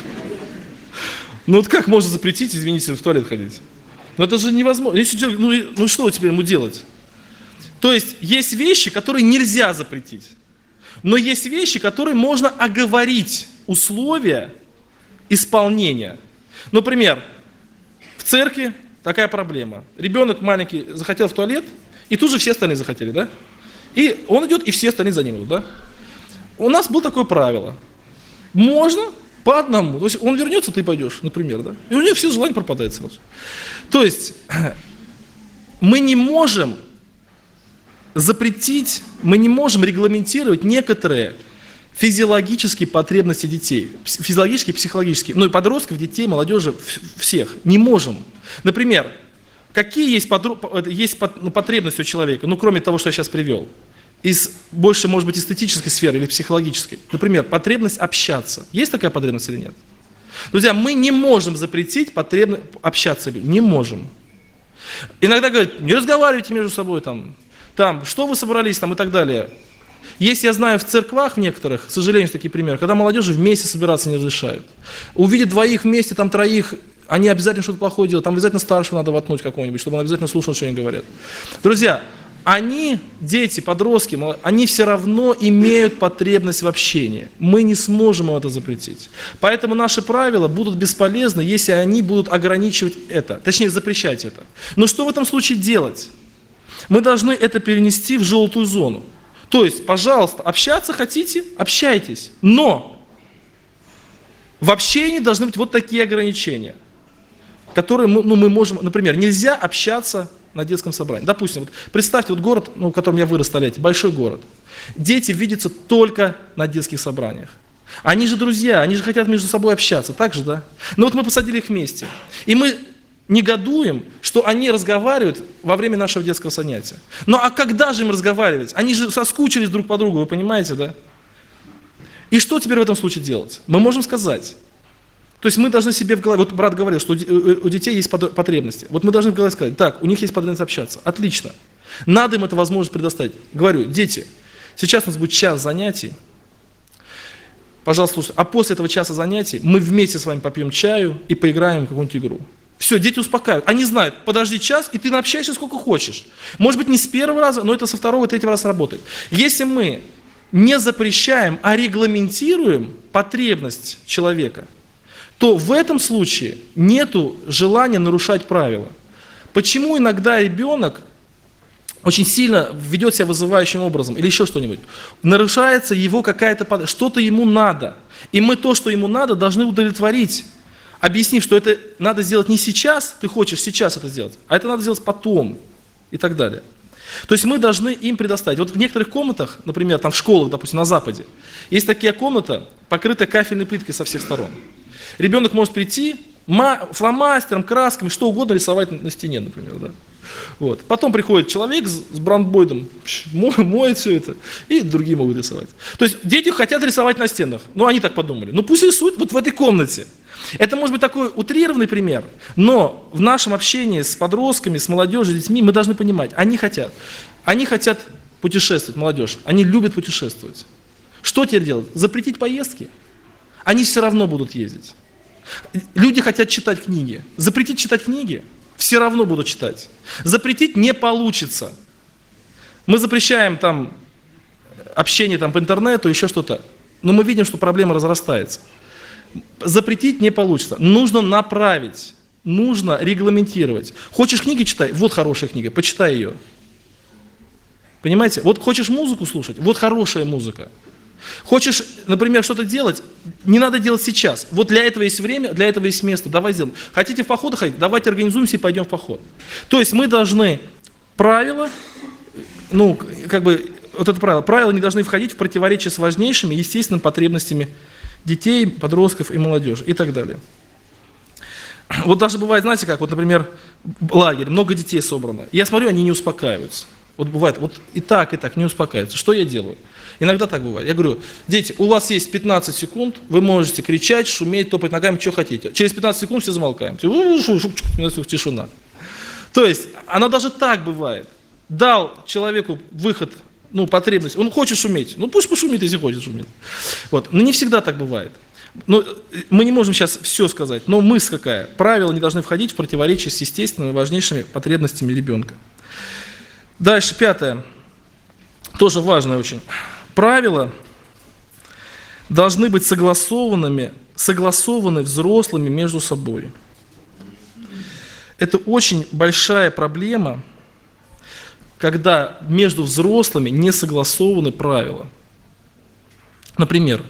A: Как можно запретить, извините, в туалет ходить? Это же невозможно. Что теперь ему делать? То есть, есть вещи, которые нельзя запретить. Но есть вещи, которые можно оговорить, условия исполнения. Например, в церкви такая проблема. Ребенок маленький захотел в туалет, и тут же все остальные захотели, да? И он идет, и все остальные за ним идут, да? У нас было такое правило. Можно по одному. То есть он вернется, ты пойдешь, например, да? И у него все желания пропадают сразу. То есть мы не можем запретить, мы не можем регламентировать некоторые физиологические потребности детей. Физиологические, психологические. И подростков, детей, молодежи, всех. Не можем. Например, какие есть потребности у человека, кроме того, что я сейчас привел, из больше, может быть, эстетической сферы или психологической. Например, потребность общаться. Есть такая потребность или нет? Друзья, мы не можем запретить потребность общаться. Не можем. Иногда говорят, не разговаривайте между собой, что вы собрались, и так далее. Есть, я знаю, в церквах в некоторых, к сожалению, такие примеры, когда молодежи вместе собираться не разрешают. Увидят 2 вместе, 3, они обязательно что-то плохое делают, обязательно старшего надо воткнуть какого-нибудь, чтобы он обязательно слушал, что они говорят. Друзья, Они, дети, подростки, они все равно имеют потребность в общении. Мы не сможем им это запретить. Поэтому наши правила будут бесполезны, если они будут ограничивать это, точнее запрещать это. Но что в этом случае делать? Мы должны это перенести в желтую зону. То есть, пожалуйста, общаться хотите, общайтесь. Но в общении должны быть вот такие ограничения, которые мы можем, например, нельзя общаться на детском собрании. Допустим, вот представьте, вот город, в котором я вырос, столетие, большой город. Дети видятся только на детских собраниях. Они же друзья, они же хотят между собой общаться, так же, да? Но вот мы посадили их вместе, и мы негодуем, что они разговаривают во время нашего детского занятия. Ну а когда же им разговаривать? Они же соскучились друг по другу, вы понимаете, да? И что теперь в этом случае делать? Мы можем сказать. То есть мы должны себе в голове, вот брат говорил, что у детей есть потребности. Вот мы должны в голове сказать, так, у них есть потребность общаться. Отлично. Надо им эту возможность предоставить. Говорю, дети, сейчас у нас будет час занятий. Пожалуйста, слушайте, а после этого часа занятий мы вместе с вами попьем чаю и поиграем в какую-нибудь игру. Все, дети успокаивают. Они знают, подожди час, и ты общаешься сколько хочешь. Может быть, не с первого раза, но это со второго, третьего раза работает. Если мы не запрещаем, а регламентируем потребность человека, то в этом случае нету желания нарушать правила. Почему иногда ребенок очень сильно ведет себя вызывающим образом или еще что-нибудь? Нарушается его какая-то, что-то ему надо. И мы то, что ему надо, должны удовлетворить, объяснив, что это надо сделать не сейчас, ты хочешь сейчас это сделать, а это надо сделать потом и так далее. То есть мы должны им предоставить. Вот в некоторых комнатах, например, там в школах, допустим, на Западе, есть такая комната, покрытая кафельной плиткой со всех сторон. Ребенок может прийти, фломастером, красками, что угодно рисовать на стене, например. Да? Вот. Потом приходит человек с брандбойдом, моет все это, и другие могут рисовать. То есть дети хотят рисовать на стенах. Ну, они так подумали. Ну, пусть рисуют вот в этой комнате. Это может быть такой утрированный пример, но в нашем общении с подростками, с молодежью, с детьми мы должны понимать, они хотят путешествовать, молодежь, они любят путешествовать. Что теперь делать? Запретить поездки? Они все равно будут ездить. Люди хотят читать книги. Запретить читать книги? Все равно будут читать. Запретить не получится. Мы запрещаем там общение там, по интернету, еще что-то. Но мы видим, что проблема разрастается. Запретить не получится. Нужно направить. Нужно регламентировать. Хочешь книги читать? Вот хорошая книга, почитай ее. Понимаете? Вот хочешь музыку слушать? Вот хорошая музыка. Хочешь, например, что-то делать, не надо делать сейчас. Вот для этого есть время, для этого есть место, давай сделаем. Хотите в поход ходить? Давайте организуемся и пойдем в поход. То есть мы должны правила, вот это правила не должны входить в противоречие с важнейшими естественными потребностями детей, подростков и молодежи и так далее. Вот даже бывает, знаете как, вот, например, лагерь, много детей собрано. Я смотрю, они не успокаиваются. Вот бывает, вот и так не успокаиваются. Что я делаю? Иногда так бывает. Я говорю, дети, у вас есть 15 секунд, вы можете кричать, шуметь, топать ногами, что хотите. Через 15 секунд все замолкаем. Тишина. То есть, она даже так бывает. Дал человеку выход, потребность. Он хочет шуметь. Пусть пошумит, если хочет шуметь. Вот. Но не всегда так бывает. Мы не можем сейчас все сказать, но мысль какая? Правила не должны входить в противоречие с естественными важнейшими потребностями ребенка. Дальше, 5. Тоже важно очень. Правила должны быть согласованы взрослыми между собой. Это очень большая проблема, когда между взрослыми не согласованы правила. Например,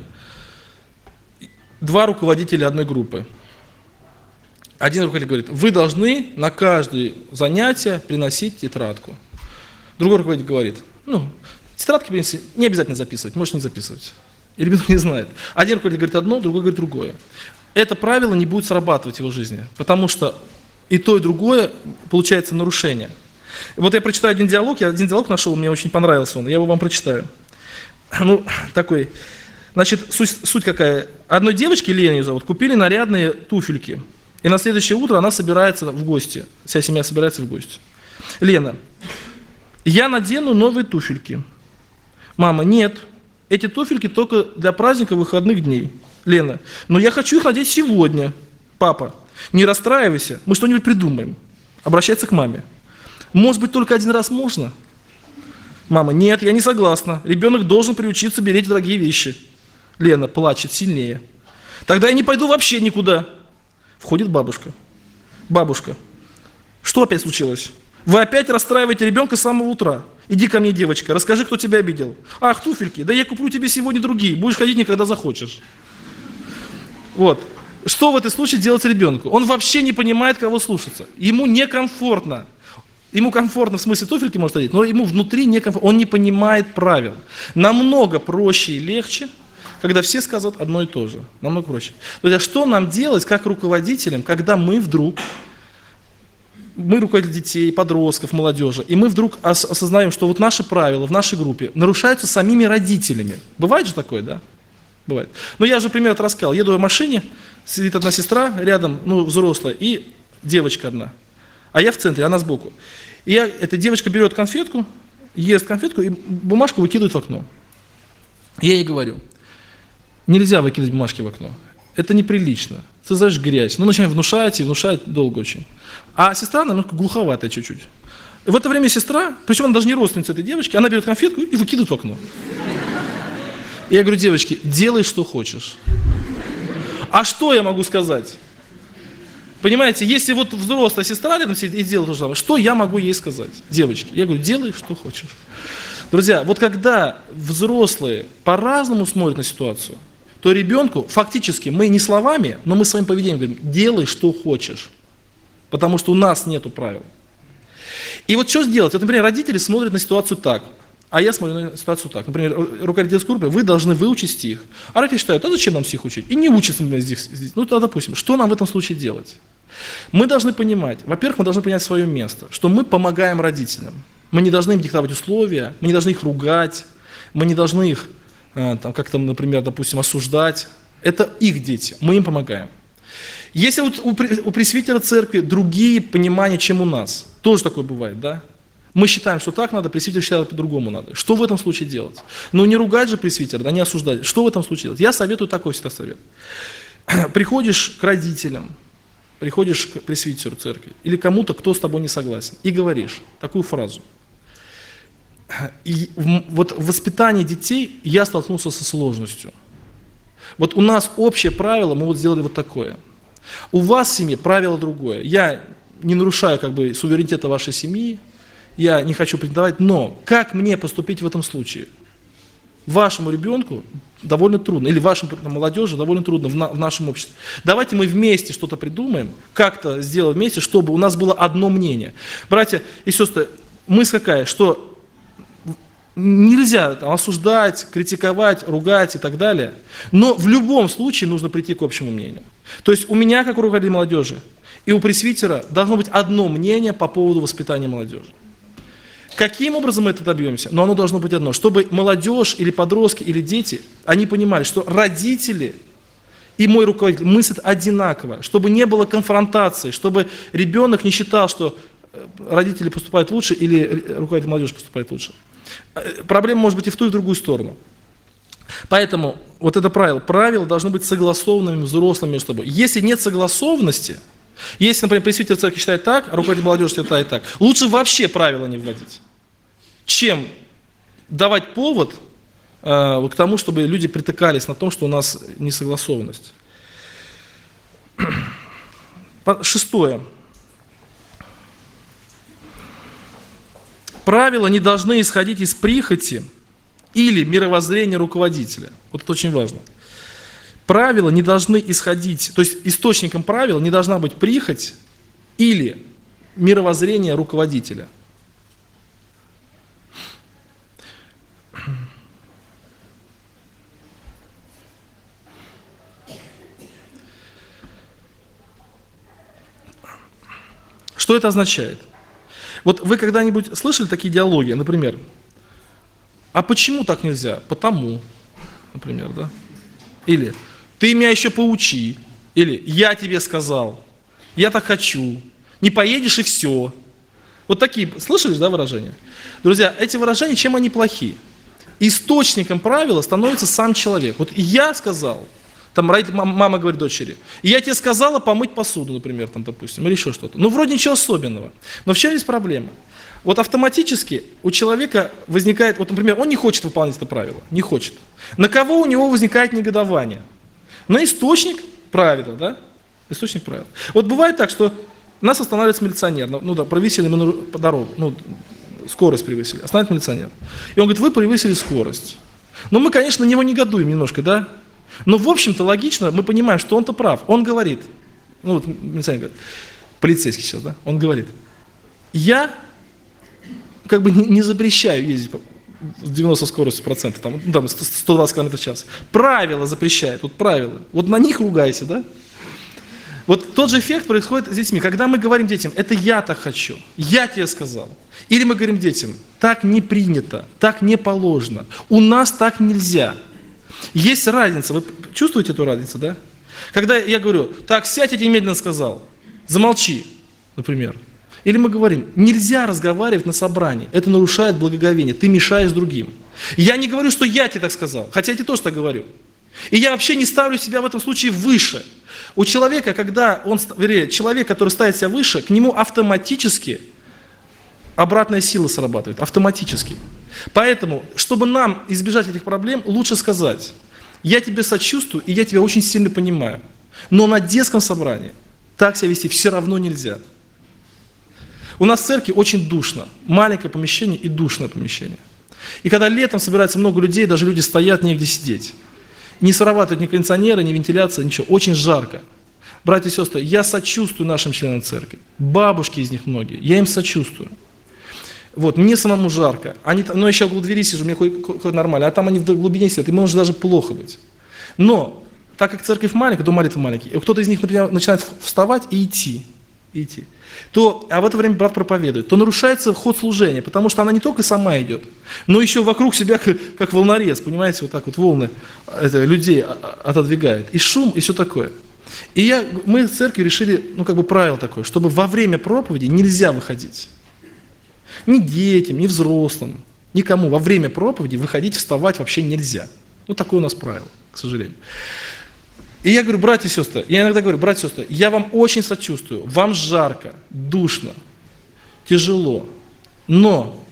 A: 2 руководителя одной группы. Один руководитель говорит, вы должны на каждое занятие приносить тетрадку. Другой руководитель говорит, тетрадки принеси, не обязательно записывать, можешь не записывать. И ребенок не знает. Один руководитель говорит одно, другой говорит другое. Это правило не будет срабатывать в его жизни, потому что и то, и другое получается нарушение. Вот я прочитаю один диалог нашел, мне очень понравился он, я его вам прочитаю. Такой, значит, суть какая. Одной девочке, Лене ее зовут, купили нарядные туфельки. И на следующее утро она собирается в гости. Вся семья собирается в гости. Лена, я надену новые туфельки. Мама, нет, эти туфельки только для праздника выходных дней. Лена, но я хочу их надеть сегодня. Папа, не расстраивайся, мы что-нибудь придумаем. Обращается к маме. Может быть, только один раз можно? Мама, нет, я не согласна. Ребенок должен приучиться беречь дорогие вещи. Лена плачет сильнее. Тогда я не пойду вообще никуда. Входит бабушка. Бабушка, что опять случилось? Вы опять расстраиваете ребенка с самого утра. Иди ко мне, девочка, расскажи, кто тебя обидел. Ах, туфельки, да я куплю тебе сегодня другие. Будешь ходить никогда захочешь. Вот. Что в этом случае делать ребенку? Он вообще не понимает, кого слушаться. Ему некомфортно. Ему комфортно в смысле туфельки может одеть, но ему внутри некомфортно. Он не понимает правил. Намного проще и легче, когда все сказывают одно и то же. Намного проще. Друзья, что нам делать как руководителям, когда мы руководители детей, подростков, молодежи, и мы вдруг осознаем, что вот наши правила в нашей группе нарушаются самими родителями. Бывает же такое, да? Бывает. Но я же пример рассказал. Еду в машине, сидит одна сестра рядом, взрослая, и девочка одна. А я в центре, она сбоку. И эта девочка берет конфетку, ест конфетку и бумажку выкидывает в окно. Я ей говорю, нельзя выкидывать бумажки в окно. Это неприлично. Ты знаешь, грязь. Начинаем внушать, и внушать долго очень. А сестра немножко глуховатая чуть-чуть. И в это время сестра, причем она даже не родственница этой девочки, она берет конфетку и выкидывает в окно. И я говорю, девочки, делай, что хочешь. А что я могу сказать? Понимаете, если вот взрослая сестра рядом сидит и делает то же самое, что я могу ей сказать? Девочки, я говорю, делай, что хочешь. Друзья, вот когда взрослые по-разному смотрят на ситуацию, то ребенку фактически мы не словами, но мы своим поведением говорим, делай, что хочешь. Потому что у нас нету правил. И вот что сделать? Вот, например, родители смотрят на ситуацию так, а я смотрю на ситуацию так. Например, руководитель группы, вы должны выучить стих. А родители считают, а зачем нам стих учить? И не учатся, например, здесь. Тогда, допустим, что нам в этом случае делать? Мы должны понимать, во-первых, мы должны понять свое место, что мы помогаем родителям. Мы не должны им диктовать условия, мы не должны их ругать, мы не должны их, как-то, например, допустим, осуждать. Это их дети, мы им помогаем. Если вот у пресвитера церкви другие понимания, чем у нас, тоже такое бывает, да? Мы считаем, что так надо, пресвитер считает, по-другому надо. Что в этом случае делать? Ну не ругать же пресвитера, да, не осуждать. Что в этом случае делать? Я советую такой всегда совет. Приходишь к родителям, приходишь к пресвитеру церкви или кому-то, кто с тобой не согласен, и говоришь такую фразу. И вот в воспитании детей я столкнулся со сложностью. Вот у нас общее правило, мы вот сделали вот такое. У вас в семье правило другое. Я не нарушаю суверенитета вашей семьи, я не хочу претендовать, но как мне поступить в этом случае? Вашему ребенку довольно трудно, или вашей молодежи довольно трудно в нашем обществе. Давайте мы вместе что-то придумаем, как-то сделаем вместе, чтобы у нас было одно мнение. Братья и сестры, мысль какая, что нельзя осуждать, критиковать, ругать и так далее, но в любом случае нужно прийти к общему мнению. То есть у меня, как у руководителя молодежи, и у пресвитера должно быть одно мнение по поводу воспитания молодежи. Каким образом мы это добьемся? Но оно должно быть одно, чтобы молодежь или подростки или дети, они понимали, что родители и мой руководитель мыслят одинаково, чтобы не было конфронтации, чтобы ребенок не считал, что родители поступают лучше или руководитель молодежи поступает лучше. Проблема может быть и в ту, и в другую сторону. Поэтому вот это правила должны быть согласованными взрослыми между собой. Если нет согласованности, если, например, пресвитер церкви считает так, а руководитель молодежи считает так, лучше вообще правила не вводить, чем давать повод к тому, чтобы люди притыкались на том, что у нас несогласованность. Шестое. Правила не должны исходить из прихоти или мировоззрения руководителя. Вот это очень важно. Правила не должны исходить, то есть источником правил не должна быть прихоть или мировоззрение руководителя. Что это означает? Вот вы когда-нибудь слышали такие диалоги, например, а почему так нельзя? Потому, например, да? Или ты меня еще поучи, или я тебе сказал, я так хочу, не поедешь и все. Вот такие, слышали, да, выражения? Друзья, эти выражения, чем они плохи? Источником правила становится сам человек. Вот я сказал, Там мама говорит дочери, я тебе сказала помыть посуду, например, там, допустим, или еще что-то. Ну, вроде ничего особенного. Но в чем есть проблема? Вот автоматически у человека возникает, вот, например, он не хочет выполнять это правило, не хочет. На кого у него возникает негодование? На источник правила, да? Источник правил. Вот бывает так, что нас останавливает милиционер, ну да, превысили мы по дорогу, ну, скорость превысили, останавливает милиционер. И он говорит, вы превысили скорость. Ну, мы, конечно, на него негодуем немножко, да? Но, в общем-то, логично, мы понимаем, что он-то прав. Он говорит, ну, вот милиционер говорит, полицейский сейчас, да? Он говорит, я как бы не запрещаю ездить с 90 скоростью процента, там 120 км в час. Правила запрещают, вот правила. Вот на них ругайся, да? Вот тот же эффект происходит с детьми. Когда мы говорим детям, это я так хочу, я тебе сказал. Или мы говорим детям, так не принято, так не положено, у нас так нельзя. Есть разница, вы чувствуете эту разницу, да? Когда я говорю, так, сядь, я тебе немедленно сказал, замолчи, например. Или мы говорим, нельзя разговаривать на собрании, это нарушает благоговение, ты мешаешь другим. Я не говорю, что я тебе так сказал, хотя я тебе тоже так говорю. И я вообще не ставлю себя в этом случае выше. У человека, человек, который ставит себя выше, к нему автоматически обратная сила срабатывает, автоматически. Поэтому, чтобы нам избежать этих проблем, лучше сказать, я тебе сочувствую, и я тебя очень сильно понимаю. Но на детском собрании так себя вести все равно нельзя. У нас в церкви очень душно. Маленькое помещение и душное помещение. И когда летом собирается много людей, даже люди стоят, негде сидеть. Не срабатывают ни кондиционеры, ни вентиляция, ничего. Очень жарко. Братья и сестры, я сочувствую нашим членам церкви. Бабушки из них многие. Я им сочувствую. Вот, мне самому жарко. Я сейчас около двери сижу, мне хоть нормально, а там они в глубине сидят, и может даже плохо быть. Но, так как церковь маленькая, дом молитвы маленький, и кто-то из них, например, начинает вставать и идти, а в это время брат проповедует, то нарушается ход служения, потому что она не только сама идет, но еще вокруг себя, как волнорез, понимаете, вот так вот волны людей отодвигает. И шум, и все такое. И мы в церкви решили, правило такое, чтобы во время проповеди нельзя выходить. Ни детям, ни взрослым, никому во время проповеди выходить, вставать вообще нельзя. Вот такое у нас правило, к сожалению. И я говорю, братья и сестры, я иногда говорю, братья и сестры, я вам очень сочувствую, вам жарко, душно, тяжело, но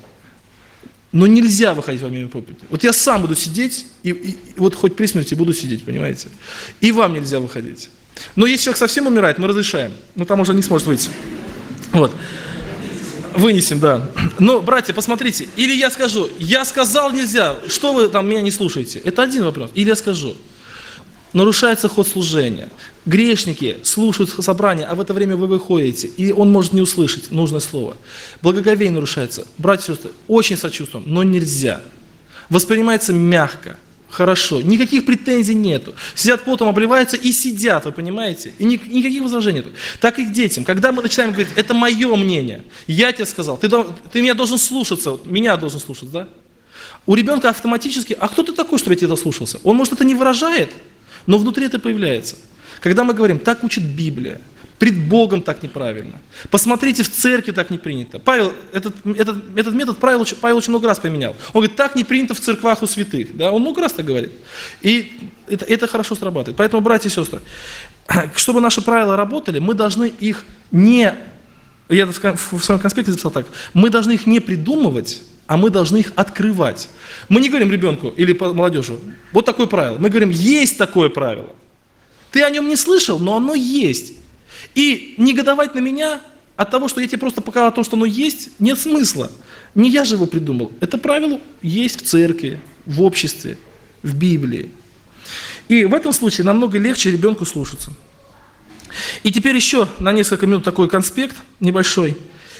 A: нельзя выходить во время проповеди. Вот я сам буду сидеть, и вот хоть при смерти буду сидеть, понимаете? И вам нельзя выходить. Но если человек совсем умирает, мы разрешаем, там уже не сможет выйти. Вот. Вынесем, да. Но, братья, посмотрите, или я скажу, я сказал нельзя, что вы там меня не слушаете? Это один вопрос. Или я скажу, нарушается ход служения. Грешники слушают собрание, а в это время вы выходите, и он может не услышать нужное слово. Благоговение нарушается. Братья и сестры, очень сочувствуем, но нельзя. Воспринимается мягко, хорошо, никаких претензий нету. Сидят потом, обливаются и сидят, вы понимаете? И никаких возражений нету. Так и к детям. Когда мы начинаем говорить, это мое мнение, я тебе сказал, ты меня должен слушаться, меня должен слушаться, да? У ребенка автоматически, а кто ты такой, чтобы я тебя дослушался? Он, может, это не выражает, но внутри это появляется. Когда мы говорим, так учит Библия, пред Богом так неправильно. Посмотрите, в церкви так не принято. Павел, этот метод Павел очень много раз применял. Он говорит, так не принято в церквах у святых. Да? Он много раз так говорит. И это хорошо срабатывает. Поэтому, братья и сестры, чтобы наши правила работали, мы должны их я в своем конспекте записал так, мы должны их не придумывать, а мы должны их открывать. Мы не говорим ребенку или молодежи, вот такое правило. Мы говорим, есть такое правило. Ты о нем не слышал, но оно есть. И негодовать на меня от того, что я тебе просто показал о том, что оно есть, нет смысла. Не я же его придумал. Это правило есть в церкви, в обществе, в Библии. И в этом случае намного легче ребенку слушаться. И теперь еще на несколько минут такой конспект небольшой.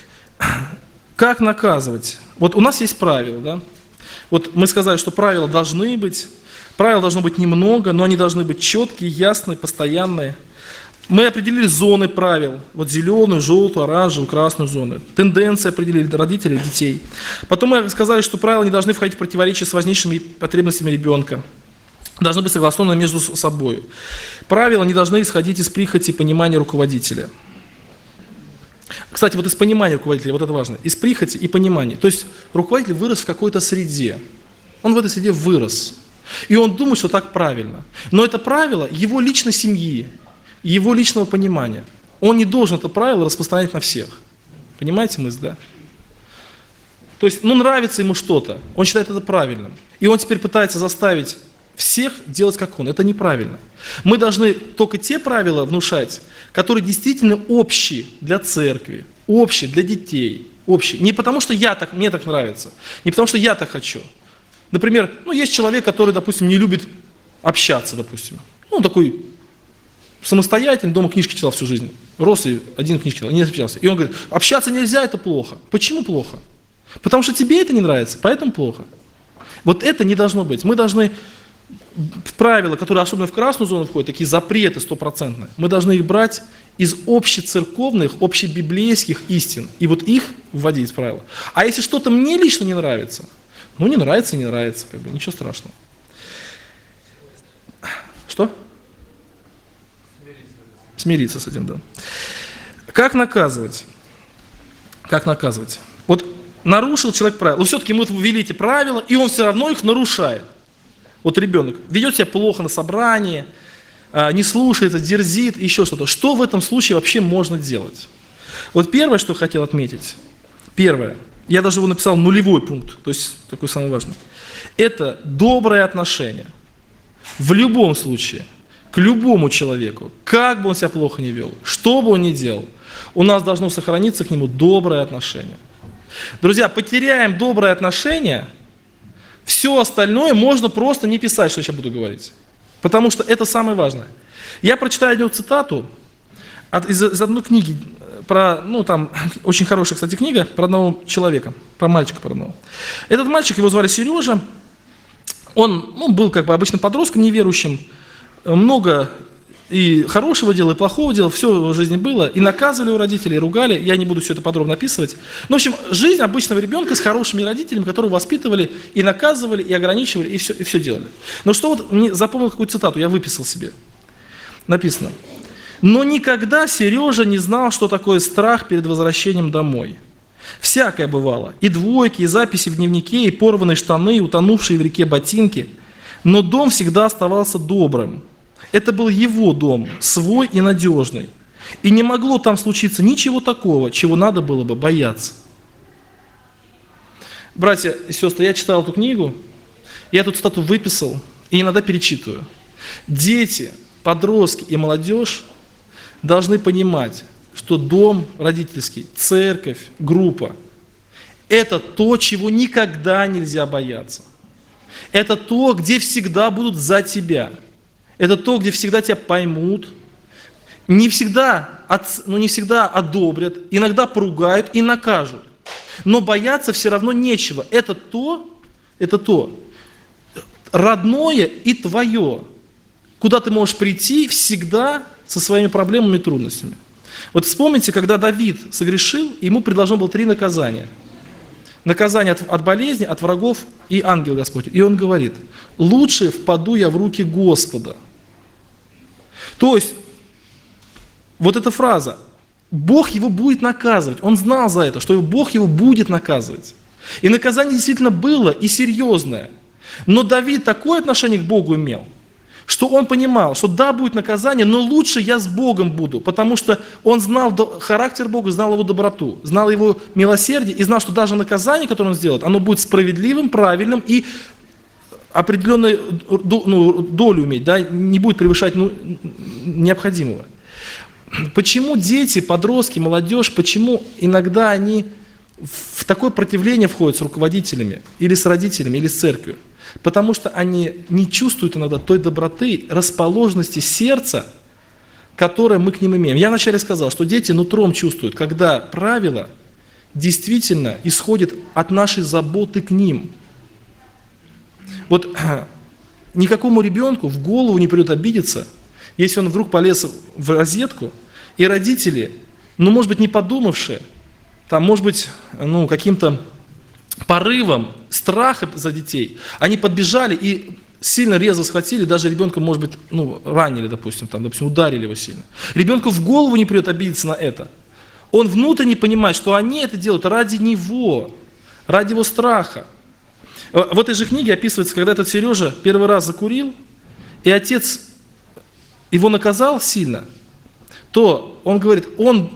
A: Как наказывать? Вот у нас есть правила, да? Вот мы сказали, что правила должны быть. Правил должно быть немного, но они должны быть четкие, ясные, постоянные. Мы определили зоны правил. Вот зеленую, желтую, оранжевую, красную зоны. Тенденции определили родителей, детей. Потом мы сказали, что правила не должны входить в противоречие с важнейшими потребностями ребенка. Должны быть согласованы между собой. Правила не должны исходить из прихоти понимания руководителя. Кстати, вот из понимания руководителя, вот это важно. Из прихоти и понимания. То есть руководитель вырос в какой-то среде. Он в этой среде вырос. И он думает, что так правильно. Но это правило его личной семьи, его личного понимания. Он не должен это правило распространять на всех. Понимаете мысль, да? То есть, нравится ему что-то, он считает это правильным. И он теперь пытается заставить всех делать как он. Это неправильно. Мы должны только те правила внушать, которые действительно общие для церкви, общие для детей, общие. Не потому, что мне так нравится, не потому, что я так хочу. Например, есть человек, который, допустим, не любит общаться, допустим. Он такой самостоятельный, дома книжки читал всю жизнь. Рос и один книжки читал, не общался. И он говорит, общаться нельзя, это плохо. Почему плохо? Потому что тебе это не нравится, поэтому плохо. Вот это не должно быть. Мы должны правила, которые особенно в красную зону входят, такие запреты стопроцентные, мы должны их брать из общецерковных, общебиблейских истин, и вот их вводить в правила. А если что-то мне лично не нравится, не нравится, ничего страшного. Что? Смириться с этим, да. Как наказывать? Вот нарушил человек правила, но все-таки мы ввели эти правила, и он все равно их нарушает. Вот ребенок ведет себя плохо на собрании, не слушается, дерзит, еще что-то. Что в этом случае вообще можно делать? Вот первое, что хотел отметить, я даже его написал нулевой пункт, то есть такой самый важный, это доброе отношение. В любом случае, к любому человеку, как бы он себя плохо не вел, что бы он ни делал, у нас должно сохраниться к нему доброе отношение. Друзья, потеряем доброе отношение, все остальное можно просто не писать, что я сейчас буду говорить. Потому что это самое важное. Я прочитаю одну цитату из одной книги, там очень хорошая, кстати, книга про одного человека, про мальчика про одного. Этот мальчик, его звали Сережа, он был как бы обычным подростком неверующим, много и хорошего дела, и плохого дела, все в жизни было, и наказывали его родители, и ругали, я не буду все это подробно описывать. В общем, жизнь обычного ребенка с хорошими родителями, которые воспитывали, и наказывали, и ограничивали, и все делали. Но что мне запомнил какую-то цитату, я выписал себе. Написано: «Но никогда Сережа не знал, что такое страх перед возвращением домой. Всякое бывало, и двойки, и записи в дневнике, и порванные штаны, и утонувшие в реке ботинки, но дом всегда оставался добрым. Это был его дом, свой и надежный. И не могло там случиться ничего такого, чего надо было бы бояться». Братья и сестры, я читал эту книгу, я эту цитату выписал и иногда перечитываю. Дети, подростки и молодежь должны понимать, что дом родительский, церковь, группа – это то, чего никогда нельзя бояться. Это то, где всегда будут за тебя. Это то, где всегда тебя поймут, не всегда одобрят, иногда поругают и накажут. Но бояться все равно нечего. Это то родное и твое, куда ты можешь прийти всегда со своими проблемами и трудностями. Вот вспомните, когда Давид согрешил, ему предложено было 3 наказания. Наказание от болезни, от врагов и ангел Господь. И он говорит: лучше впаду я в руки Господа. То есть, вот эта фраза, Бог его будет наказывать. Он знал за это, что Бог его будет наказывать. И наказание действительно было и серьезное. Но Давид такое отношение к Богу имел, что он понимал, что да, будет наказание, но лучше я с Богом буду, потому что он знал характер Бога, знал его доброту, знал его милосердие и знал, что даже наказание, которое он сделает, оно будет справедливым, правильным и определенную долю иметь, да, не будет превышать необходимого. Почему дети, подростки, молодежь, почему иногда они в такое противление входят с руководителями, или с родителями, или с церковью? Потому что они не чувствуют иногда той доброты, расположенности сердца, которое мы к ним имеем. Я вначале сказал, что дети нутром чувствуют, когда правила действительно исходят от нашей заботы к ним. Вот никакому ребенку в голову не придет обидеться, если он вдруг полез в розетку, и родители, может быть, не подумавшие, может быть, каким-то порывом, страха за детей, они подбежали и сильно резко схватили, даже ребенка, может быть, ранили, допустим, ударили его сильно. Ребенку в голову не придет обидеться на это. Он внутренне понимает, что они это делают ради него, ради его страха. В этой же книге описывается, когда этот Сережа первый раз закурил, и отец его наказал сильно, то он говорит, он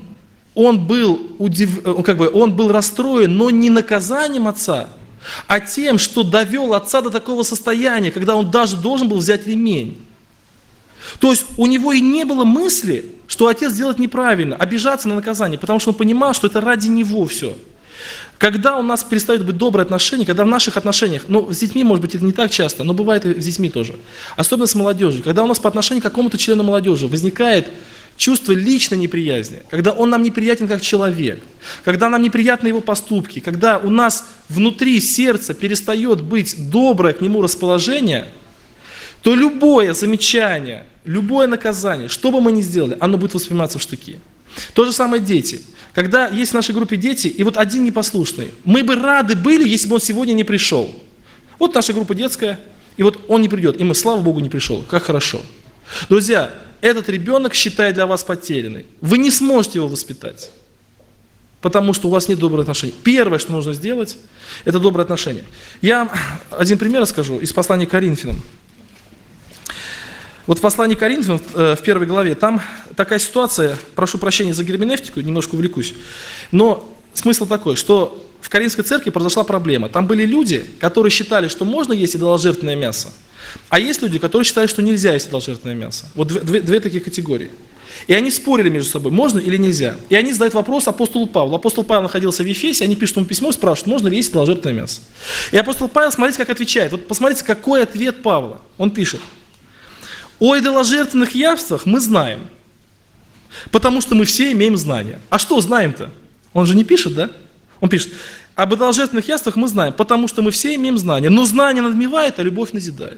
A: был расстроен, но не наказанием отца, а тем, что довел отца до такого состояния, когда он даже должен был взять ремень. То есть у него и не было мысли, что отец делает неправильно, обижаться на наказание, потому что он понимал, что это ради него все. Когда у нас перестают быть добрые отношения, когда в наших отношениях, с детьми, может быть, это не так часто, но бывает и с детьми тоже, особенно с молодежью, когда у нас по отношению к какому-то члену молодежи возникает чувство личной неприязни, когда он нам неприятен как человек, когда нам неприятны его поступки, когда у нас внутри сердца перестает быть доброе к нему расположение, то любое замечание, любое наказание, что бы мы ни сделали, оно будет восприниматься в штыки. То же самое дети. Когда есть в нашей группе дети, и вот один непослушный, мы бы рады были, если бы он сегодня не пришел. Вот наша группа детская, и вот он не придет, и мы, слава Богу, не пришел. Как хорошо. Друзья, этот ребенок считает для вас потерянный. Вы не сможете его воспитать, потому что у вас нет добрых отношений. Первое, что нужно сделать, это добрые отношения. Я один пример расскажу из послания к Коринфянам. Вот в послании к Коринфянам, в 1 главе, там такая ситуация, прошу прощения за герменевтику, немножко увлекусь, но смысл такой, что в Коринфской церкви произошла проблема. Там были люди, которые считали, что можно есть идоложертвенное мясо, а есть люди, которые считали, что нельзя есть идоложертвенное мясо. Вот две такие категории. И они спорили между собой, можно или нельзя. И они задают вопрос апостолу Павлу. Апостол Павел находился в Ефесе, они пишут ему письмо, спрашивают, можно ли есть идоложертвенное мясо. И апостол Павел, смотрите, как отвечает. Вот посмотрите, какой ответ Павла. Он пишет: о идоложертвенных явствах мы знаем, потому что мы все имеем знания. А что знаем-то? Он же не пишет, да? Он пишет: об идоложертвенных явствах мы знаем, потому что мы все имеем знания. Но знание надмевает, а любовь назидает.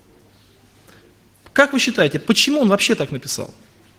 A: Как вы считаете, почему он вообще так написал?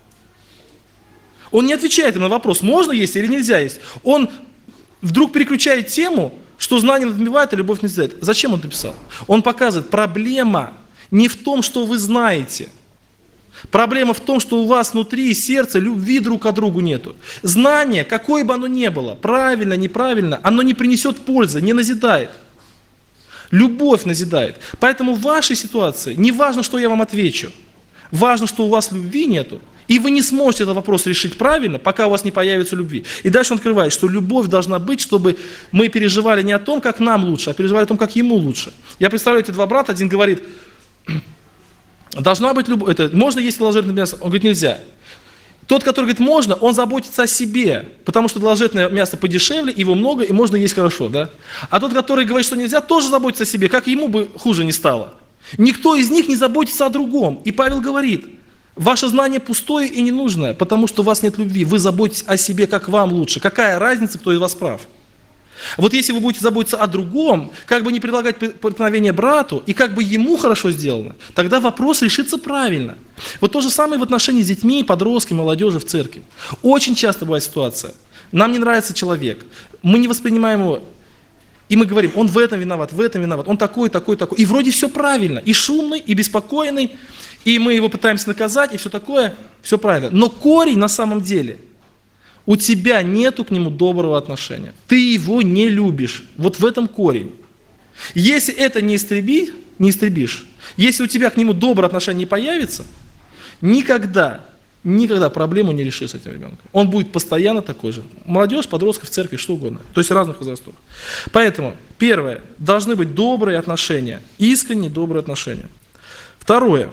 A: Он не отвечает им на вопрос, можно есть или нельзя есть. Он вдруг переключает тему, что знание надмевает, а любовь назидает. Зачем он написал? Он показывает, проблема не в том, что вы знаете. Проблема в том, что у вас внутри сердца любви друг к другу нету. Знание, какое бы оно ни было, правильно, неправильно, оно не принесет пользы, не назидает. Любовь назидает. Поэтому в вашей ситуации не важно, что я вам отвечу. Важно, что у вас любви нету. И вы не сможете этот вопрос решить правильно, пока у вас не появится любви. И дальше он открывает, что любовь должна быть, чтобы мы переживали не о том, как нам лучше, а переживали о том, как ему лучше. Я представляю, эти два брата, один говорит, должна быть любовь, можно есть идоложертвенное мясо? Он говорит, нельзя. Тот, который говорит, можно, он заботится о себе, потому что идоложертвенное мясо подешевле, его много, и можно есть хорошо, да? А тот, который говорит, что нельзя, тоже заботится о себе, как ему бы хуже не стало. Никто из них не заботится о другом. И Павел говорит, ваше знание пустое и ненужное, потому что у вас нет любви. Вы заботитесь о себе, как вам лучше. Какая разница, кто из вас прав? Вот если вы будете заботиться о другом, как бы не предлагать преткновение брату, и как бы ему хорошо сделано, тогда вопрос решится правильно. Вот то же самое в отношении с детьми, подростками, молодежи в церкви. Очень часто бывает ситуация. Нам не нравится человек, мы не воспринимаем его, и мы говорим, он в этом виноват, он такой, такой, такой. И вроде все правильно, и шумный, и беспокойный, и мы его пытаемся наказать, и все такое, все правильно. Но корень на самом деле, у тебя нету к нему доброго отношения. Ты его не любишь. Вот в этом корень. Если это не истребишь, если у тебя к нему доброе отношение не появится, никогда проблему не решишь с этим ребенком. Он будет постоянно такой же. Молодежь, подростки в церкви, что угодно. То есть разных возрастов. Поэтому, первое, должны быть добрые отношения. Искренние добрые отношения. Второе.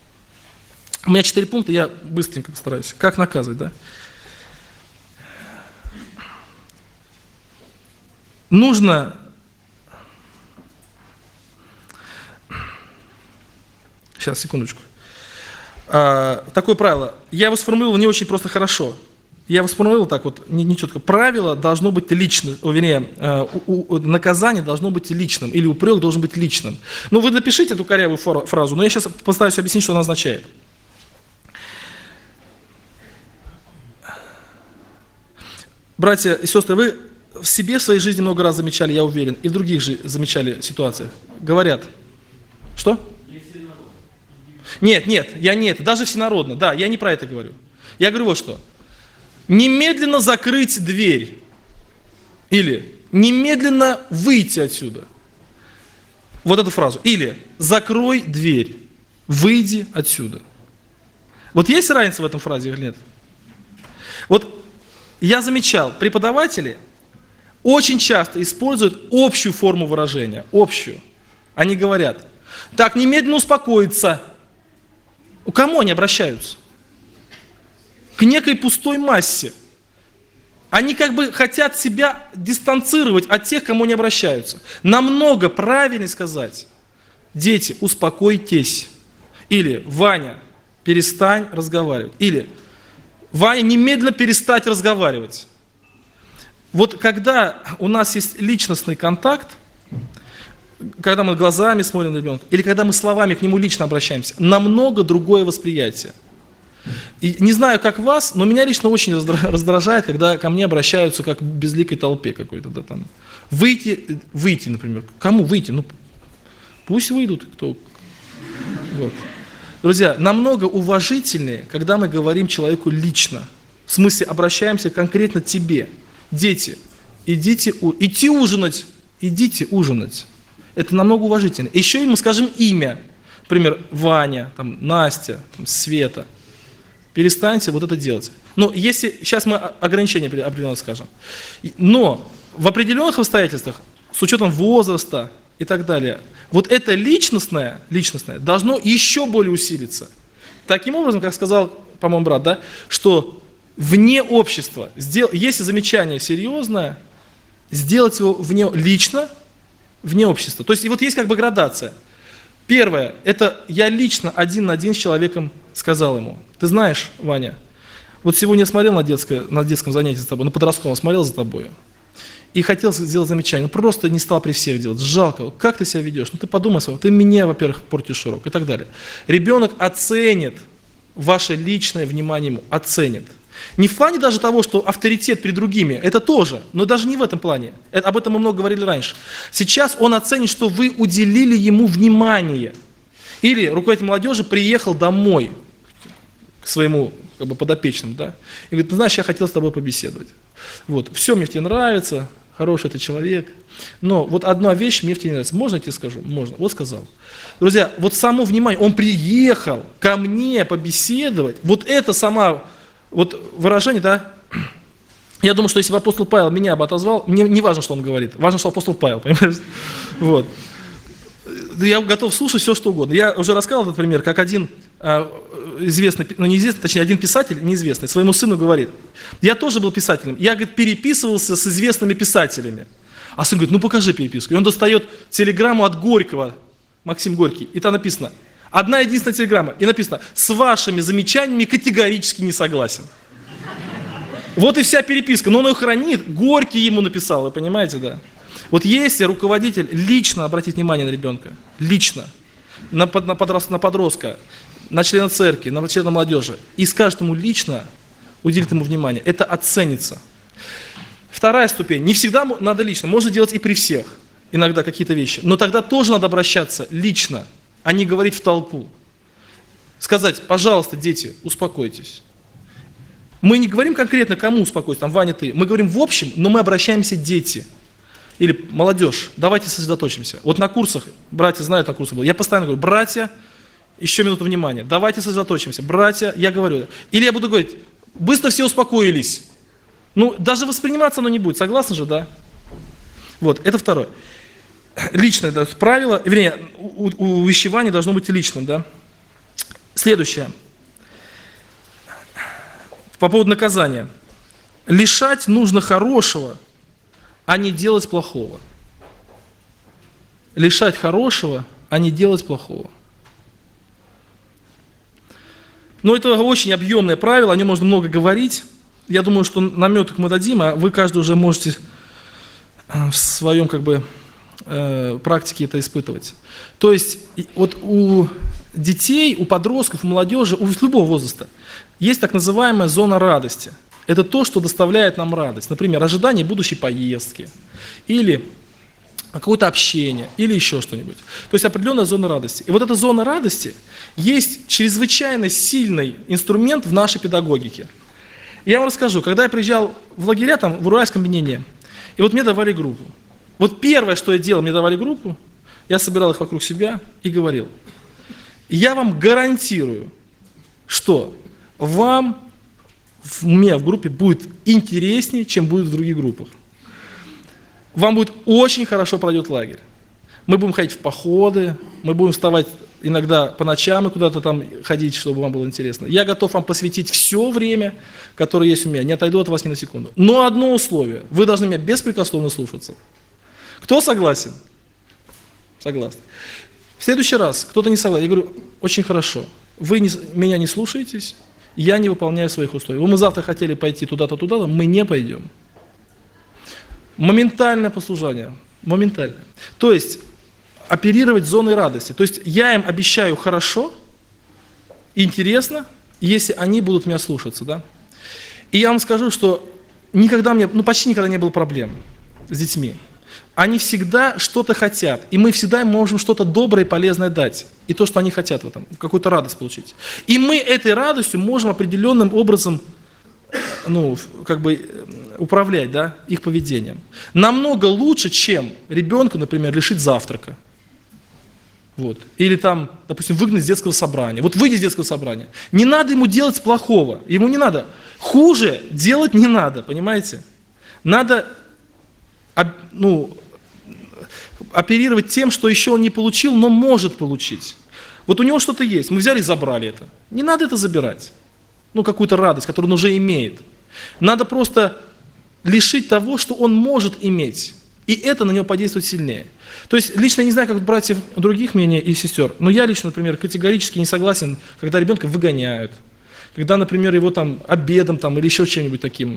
A: У меня 4 пункта, я быстренько постараюсь. Как наказывать, да? Нужно сейчас, секундочку. Такое правило. Я его сформулировал не очень просто хорошо. Я его сформулировал так вот, не четко. Правило должно быть личным, наказание должно быть личным, или упрек должен быть личным. Ну, вы напишите эту корявую фразу, но я сейчас постараюсь объяснить, что она означает. Братья и сестры, вы в себе в своей жизни много раз замечали, я уверен, и в других же замечали ситуациях. Говорят, что? Нет, даже всенародно, да, я не про это говорю. Я говорю вот что. Немедленно закрыть дверь или немедленно выйти отсюда. Вот эту фразу. Или «закрой дверь, выйди отсюда». Вот есть разница в этом фразе или нет? Вот я замечал, преподаватели очень часто используют общую форму выражения, общую. Они говорят: так, немедленно успокоиться. К кому они обращаются? К некой пустой массе. Они как бы хотят себя дистанцировать от тех, к кому они обращаются. Намного правильнее сказать: дети, успокойтесь. Или Ваня, перестань разговаривать. Или Ваня, немедленно перестать разговаривать. Вот когда у нас есть личностный контакт, когда мы глазами смотрим на ребенка, или когда мы словами к нему лично обращаемся, намного другое восприятие. И не знаю, как вас, но меня лично очень раздражает, когда ко мне обращаются как к безликой толпе какой-то. Да, там. Выйти, например. Кому выйти? Ну, пусть выйдут. Кто. Вот. Друзья, намного уважительнее, когда мы говорим человеку лично. В смысле, обращаемся конкретно к тебе. Дети, идите ужинать. Идите ужинать. Это намного уважительнее. Еще ему скажем имя. Например, Ваня, там, Настя, там, Света. Перестаньте вот это делать. Но если, сейчас мы ограничения определенно скажем, но в определенных обстоятельствах, с учетом возраста и так далее, вот это личностное должно еще более усилиться. Таким образом, как сказал, по-моему, брат, да, что вне общества, если замечание серьезное, сделать его лично, вне общества. То есть и вот есть как бы градация. Первое, это я лично один на один с человеком сказал ему: ты знаешь, Ваня, вот сегодня я смотрел на детском занятии с тобой, на подростковом смотрел за тобой, и хотел сделать замечание, но просто не стал при всех делать. Жалко, как ты себя ведешь? Ну ты подумай, ты меня, во-первых, портишь урок и так далее. Ребенок оценит ваше личное внимание ему, оценит. Не в плане даже того, что авторитет перед другими, это тоже, но даже не в этом плане. Об этом мы много говорили раньше. Сейчас он оценит, что вы уделили ему внимание. Или руководитель молодежи приехал домой к своему как бы подопечному, да, и говорит: ты знаешь, я хотел с тобой побеседовать. Вот, все мне в тебе нравится, хороший ты человек, но вот одна вещь мне в тебе не нравится. Можно я тебе скажу? Можно. Вот сказал. Друзья, вот само внимание, он приехал ко мне побеседовать, вот это сама... Вот выражение, да, я думаю, что если бы апостол Павел меня бы отозвал, мне не важно, что он говорит, важно, что апостол Павел, понимаешь? Вот. Я готов слушать все, что угодно. Я уже рассказал этот пример, как один известный, ну неизвестный, точнее, один писатель, неизвестный, своему сыну говорит: я тоже был писателем, я, говорит, переписывался с известными писателями. А сын говорит: ну покажи переписку. И он достает телеграмму от Горького, Максим Горький, и там написано: одна единственная телеграмма, и написано: с вашими замечаниями категорически не согласен. Вот и вся переписка, но он ее хранит, Горький ему написал, вы понимаете, да? Вот если руководитель лично обратит внимание на ребенка, лично, на подростка, на члена церкви, на члена молодежи, и скажет ему лично, уделит ему внимание, это оценится. Вторая ступень, не всегда надо лично, можно делать и при всех, иногда какие-то вещи, но тогда тоже надо обращаться лично, а не говорить в толпу. Сказать: пожалуйста, дети, успокойтесь. Мы не говорим конкретно, кому успокойтесь, там, Ваня, ты. Мы говорим в общем, но мы обращаемся дети. Или молодежь, давайте сосредоточимся. Вот на курсах, братья знают, на курсах было, я постоянно говорю: братья, еще минуту внимания, давайте сосредоточимся. Братья, я говорю. Или я буду говорить: быстро все успокоились. Ну, даже восприниматься оно не будет, согласны же, да? Вот, это второе. Личное, да, правило, вернее, увещевание должно быть личным, да. Следующее. По поводу наказания. Лишать нужно хорошего, а не делать плохого. Лишать хорошего, а не делать плохого. Но это очень объемное правило, о нем можно много говорить. Я думаю, что наметок мы дадим, а вы каждый уже можете в своем как бы практике это испытывать. То есть вот у детей, у подростков, у молодежи, у любого возраста есть так называемая зона радости. Это то, что доставляет нам радость. Например, ожидание будущей поездки, или какое-то общение, или еще что-нибудь. То есть определенная зона радости. И вот эта зона радости есть чрезвычайно сильный инструмент в нашей педагогике. Я вам расскажу, когда я приезжал в лагеря, там, в Уральском объединении, и вот мне давали группу. Вот первое, что я делал, мне давали группу, я собирал их вокруг себя и говорил: я вам гарантирую, что вам у меня в группе будет интереснее, чем будет в других группах. Вам будет очень хорошо пройдет лагерь. Мы будем ходить в походы, мы будем вставать иногда по ночам и куда-то там ходить, чтобы вам было интересно. Я готов вам посвятить все время, которое есть у меня, не отойду от вас ни на секунду. Но одно условие: вы должны меня беспрекословно слушаться. Кто согласен? Согласен. В следующий раз кто-то не согласен. Я говорю: очень хорошо, вы меня не слушаетесь, я не выполняю своих условий. Мы завтра хотели пойти туда-то, туда-то, мы не пойдем. Моментальное послушание. Моментально. То есть оперировать зоной радости. То есть я им обещаю хорошо, интересно, если они будут меня слушаться. Да? И я вам скажу, что почти никогда не было проблем с детьми. Они всегда что-то хотят, и мы всегда можем что-то доброе и полезное дать. И то, что они хотят в этом, какую-то радость получить. И мы этой радостью можем определенным образом управлять, да, их поведением. Намного лучше, чем ребенка, например, лишить завтрака. Вот. Или там, допустим, выгнать с детского собрания. Вот выйди из детского собрания. Не надо ему делать плохого. Ему не надо. Хуже делать не надо, понимаете? Надо оперировать тем, что еще он не получил, но может получить. Вот у него что-то есть. Мы взяли и забрали это. Не надо это забирать. Какую-то радость, которую он уже имеет. Надо просто лишить того, что он может иметь. И это на него подействует сильнее. То есть, лично я не знаю, как братьев других мнений и сестер, но я лично, например, категорически не согласен, когда ребенка выгоняют. Когда, например, его там обедом там, или еще чем-нибудь таким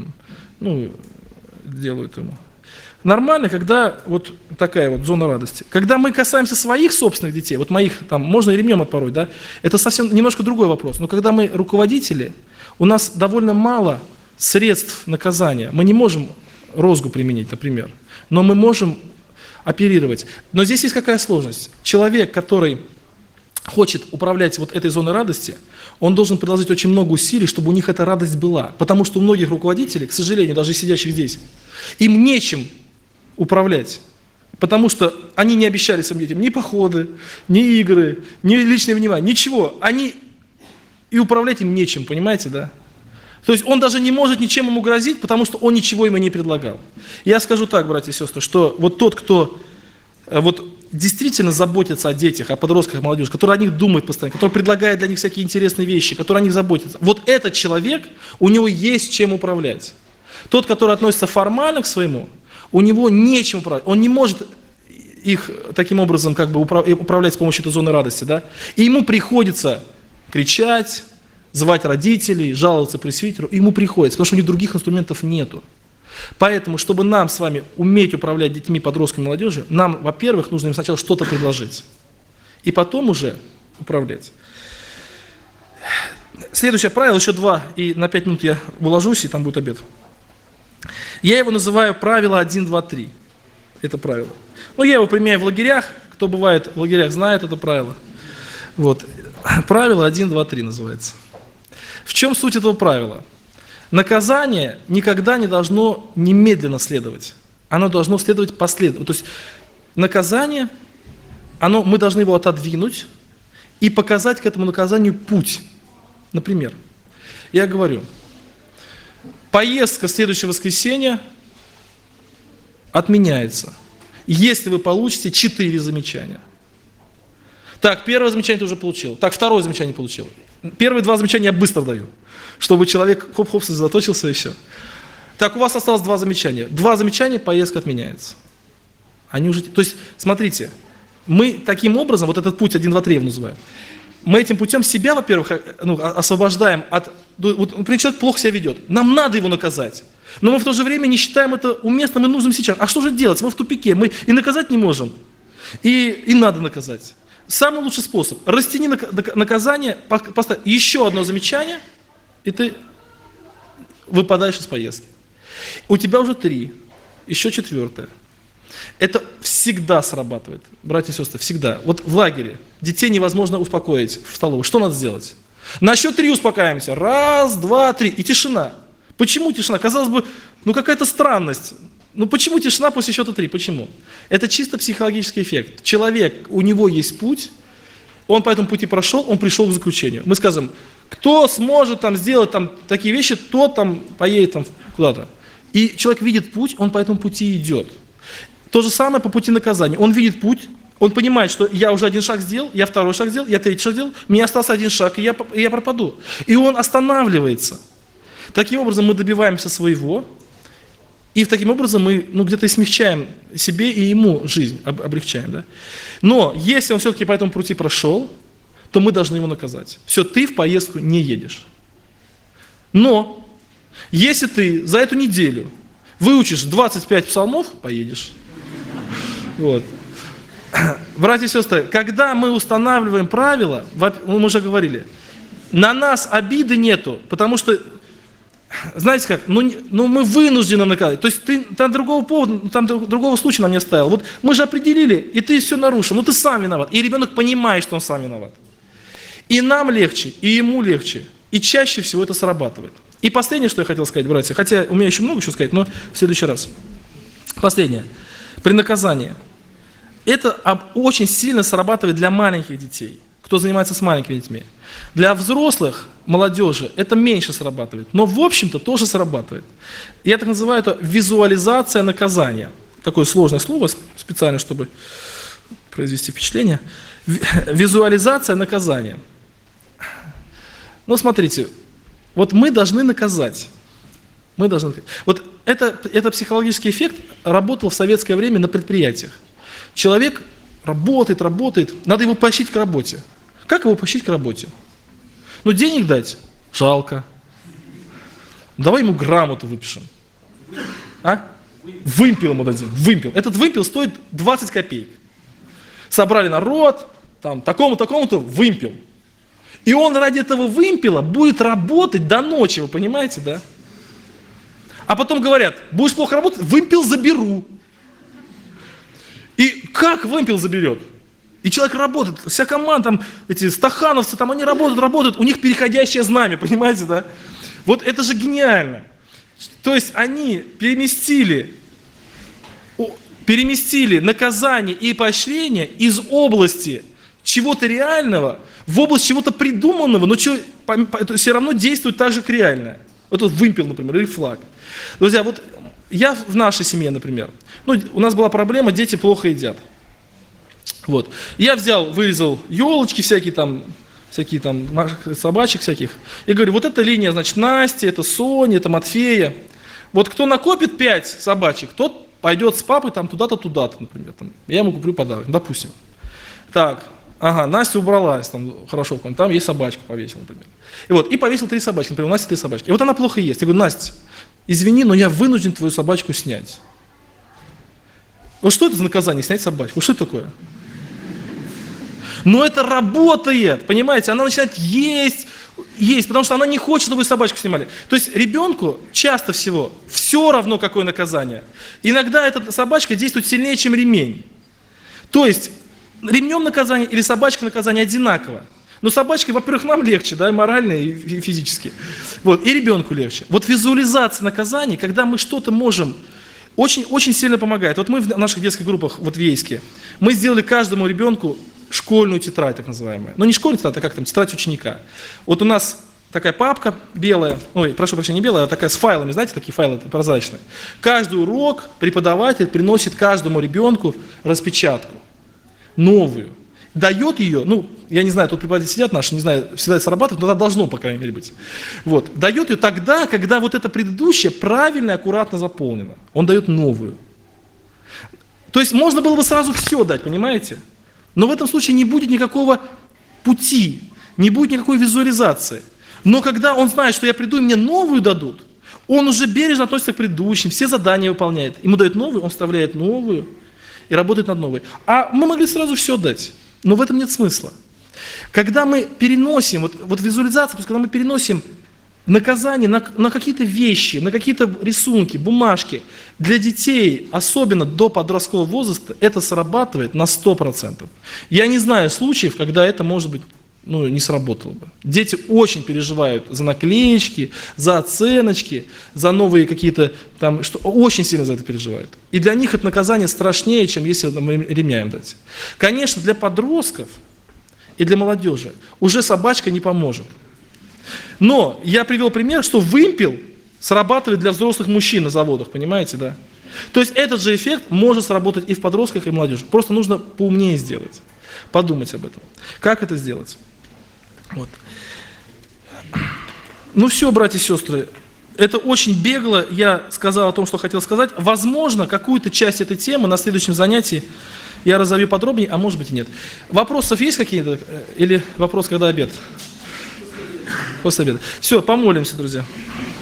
A: делают ему. Нормально, когда вот такая вот зона радости. Когда мы касаемся своих собственных детей, вот моих, там, можно и ремнем отпороть, да, это совсем немножко другой вопрос. Но когда мы руководители, у нас довольно мало средств наказания. Мы не можем розгу применить, например, но мы можем оперировать. Но здесь есть какая сложность. Человек, который хочет управлять вот этой зоной радости, он должен приложить очень много усилий, чтобы у них эта радость была. Потому что у многих руководителей, к сожалению, даже сидящих здесь, им нечем управлять. Потому что они не обещали своим детям ни походы, ни игры, ни личное внимание, ничего. И управлять им нечем, понимаете, да? То есть он даже не может ничем ему грозить, потому что он ничего ему не предлагал. Я скажу так, братья и сестры, что вот тот, кто действительно заботится о детях, о подростках, о молодежи, который о них думает постоянно, который предлагает для них всякие интересные вещи, который о них заботится, вот этот человек, у него есть чем управлять. Тот, который относится формально к своему, у него нечем управлять, он не может их таким образом управлять с помощью этой зоны радости, да? И ему приходится кричать, звать родителей, жаловаться пресвитеру, ему приходится, потому что у них других инструментов нету. Поэтому, чтобы нам с вами уметь управлять детьми, подростками, молодежью, нам, во-первых, нужно им сначала что-то предложить, и потом уже управлять. Следующее правило, еще 2, и на 5 минут я уложусь, и там будет обед. Я его называю правило 1, 2, 3. Это правило. Я его применяю в лагерях. Кто бывает в лагерях, знает это правило. Вот. Правило 1, 2, 3 называется. В чем суть этого правила? Наказание никогда не должно немедленно следовать. Оно должно следовать последовательно. То есть наказание, мы должны его отодвинуть и показать к этому наказанию путь. Например, я говорю: поездка в следующее воскресенье отменяется, если вы получите 4 замечания. Так, первое замечание ты уже получил. Так, второе замечание получил. Первые 2 замечания я быстро даю, чтобы человек хоп-хоп сосредоточился и все. Так, у вас осталось 2 замечания. 2 замечания, поездка отменяется. То есть, смотрите, мы таким образом, вот этот путь 1, 2, 3 я называю, мы этим путем себя, во-первых, освобождаем от... например, человек плохо себя ведет. Нам надо его наказать. Но мы в то же время не считаем это уместным и нужным сейчас. А что же делать? Мы в тупике. Мы и наказать не можем, и надо наказать. Самый лучший способ. Растяни наказание, поставь еще одно замечание, и ты выпадаешь из поездки. У тебя уже 3, еще 4. Это всегда срабатывает, братья и сестры, всегда. Вот в лагере детей невозможно успокоить в столовой. Что надо сделать? На счет 3 успокаиваемся. 1, 2, 3. И тишина. Почему тишина? Казалось бы, какая-то странность. Ну почему тишина после счета 3? Почему? Это чисто психологический эффект. Человек, у него есть путь, он по этому пути прошел, он пришел к заключению. Мы скажем, кто сможет там сделать там такие вещи, тот там поедет там куда-то. И человек видит путь, он по этому пути идет. То же самое по пути наказания. Он видит путь, он понимает, что я уже один шаг сделал, я второй шаг сделал, я третий шаг сделал, мне остался один шаг, и я пропаду. И он останавливается. Таким образом мы добиваемся своего, и таким образом мы где-то и смягчаем себе и ему жизнь, облегчаем. Да? Но если он все-таки по этому пути прошел, то мы должны его наказать. Все, ты в поездку не едешь. Но если ты за эту неделю выучишь 25 псалмов, поедешь. Вот. Братья и сестры, когда мы устанавливаем правила, мы уже говорили, на нас обиды нету, потому что, знаете как, мы вынуждены наказать. То есть ты там другого повода, там другого случая нам не оставил. Вот мы же определили, и ты все нарушил, но ты сам виноват. И ребенок понимает, что он сам виноват. И нам легче, и ему легче. И чаще всего это срабатывает. И последнее, что я хотел сказать, братья, хотя у меня еще много чего сказать, но в следующий раз. Последнее. При наказании. Это очень сильно срабатывает для маленьких детей, кто занимается с маленькими детьми. Для взрослых, молодежи, это меньше срабатывает, но в общем-то тоже срабатывает. Я так называю это визуализация наказания. Такое сложное слово, специально, чтобы произвести впечатление. Визуализация наказания. Ну, смотрите, вот мы должны наказать. Вот это психологический эффект работал в советское время на предприятиях. Человек работает, надо его поощрить к работе. Как его поощрить к работе? Ну, денег дать? Жалко. Давай ему грамоту выпишем. А? Вымпел ему дадим. Вымпел. Этот вымпел стоит 20 копеек. Собрали народ, там, такому-то вымпел. И он ради этого вымпела будет работать до ночи, вы понимаете, да? А потом говорят, будешь плохо работать, вымпел заберу. И как вымпел заберет? И человек работает, вся команда, там, эти стахановцы, там они работают, у них переходящее знамя, понимаете, да? Вот это же гениально. То есть они переместили наказание и поощрение из области чего-то реального в область чего-то придуманного, но все равно действует так же, как реально. Вот этот вымпел, например, или флаг. Друзья, вот я в нашей семье, например, у нас была проблема, дети плохо едят. Вот. Я вырезал елочки всякие там собачек всяких, и говорю, вот эта линия, значит, Настя, это Соня, это Матфея. Вот кто накопит 5 собачек, тот пойдет с папой там туда-то, туда-то, например. Там, я ему куплю подарок, допустим. Так, ага, Настя убралась, там хорошо, там есть собачка, повесил, например. И повесил 3 собачки, например, у Насти 3 собачки. И вот она плохо ест. Я говорю, Настя, извини, но я вынужден твою собачку снять. Вот что это за наказание, снять собачку? Вот что это такое? Но это работает, понимаете? Она начинает есть, потому что она не хочет, чтобы вы собачку снимали. То есть ребенку часто всего все равно, какое наказание. Иногда эта собачка действует сильнее, чем ремень. То есть ремнем наказание или собачкой наказание одинаково. Но собачке, во-первых, нам легче, да, и морально, и физически. Вот, и ребенку легче. Вот визуализация наказаний, когда мы что-то можем, очень, очень сильно помогает. Вот мы в наших детских группах, вот в Ейске, мы сделали каждому ребенку школьную тетрадь, так называемая. Но не школьную тетрадь, а как там, тетрадь ученика. Вот у нас такая папка белая, прошу прощения, не белая, а такая с файлами, знаете, такие файлы прозрачные. Каждый урок преподаватель приносит каждому ребенку распечатку, новую. Дает ее, я не знаю, тут преподаватели сидят наши, не знаю, всегда это срабатывает, но это должно, по крайней мере, быть. Вот. Дает ее тогда, когда вот это предыдущее правильно и аккуратно заполнено. Он дает новую. То есть можно было бы сразу все дать, понимаете? Но в этом случае не будет никакого пути, не будет никакой визуализации. Но когда он знает, что я приду и мне новую дадут, он уже бережно относится к предыдущим, все задания выполняет. Ему дают новую, он вставляет новую и работает над новой. А мы могли сразу все дать, но в этом нет смысла. Когда мы переносим, вот визуализация, когда мы переносим наказание на какие-то вещи, на какие-то рисунки, бумажки, для детей, особенно до подросткового возраста, это срабатывает на 100%. Я не знаю случаев, когда это может быть не сработало бы. Дети очень переживают за наклеечки, за оценочки, за новые какие-то там, что очень сильно за это переживают. И для них это наказание страшнее, чем если ремня им дать. Конечно, для подростков и для молодежи уже собачка не поможет. Но я привел пример, что вымпел срабатывает для взрослых мужчин на заводах, понимаете, да? То есть этот же эффект может сработать и в подростках, и в молодежи. Просто нужно поумнее сделать, подумать об этом. Как это сделать? Вот. Ну все, братья и сестры, это очень бегло, я сказал о том, что хотел сказать. Возможно, какую-то часть этой темы на следующем занятии я разовью подробнее, а может быть и нет. Вопросов есть какие-то? Или вопрос, когда обед? После обеда. Все, помолимся, друзья.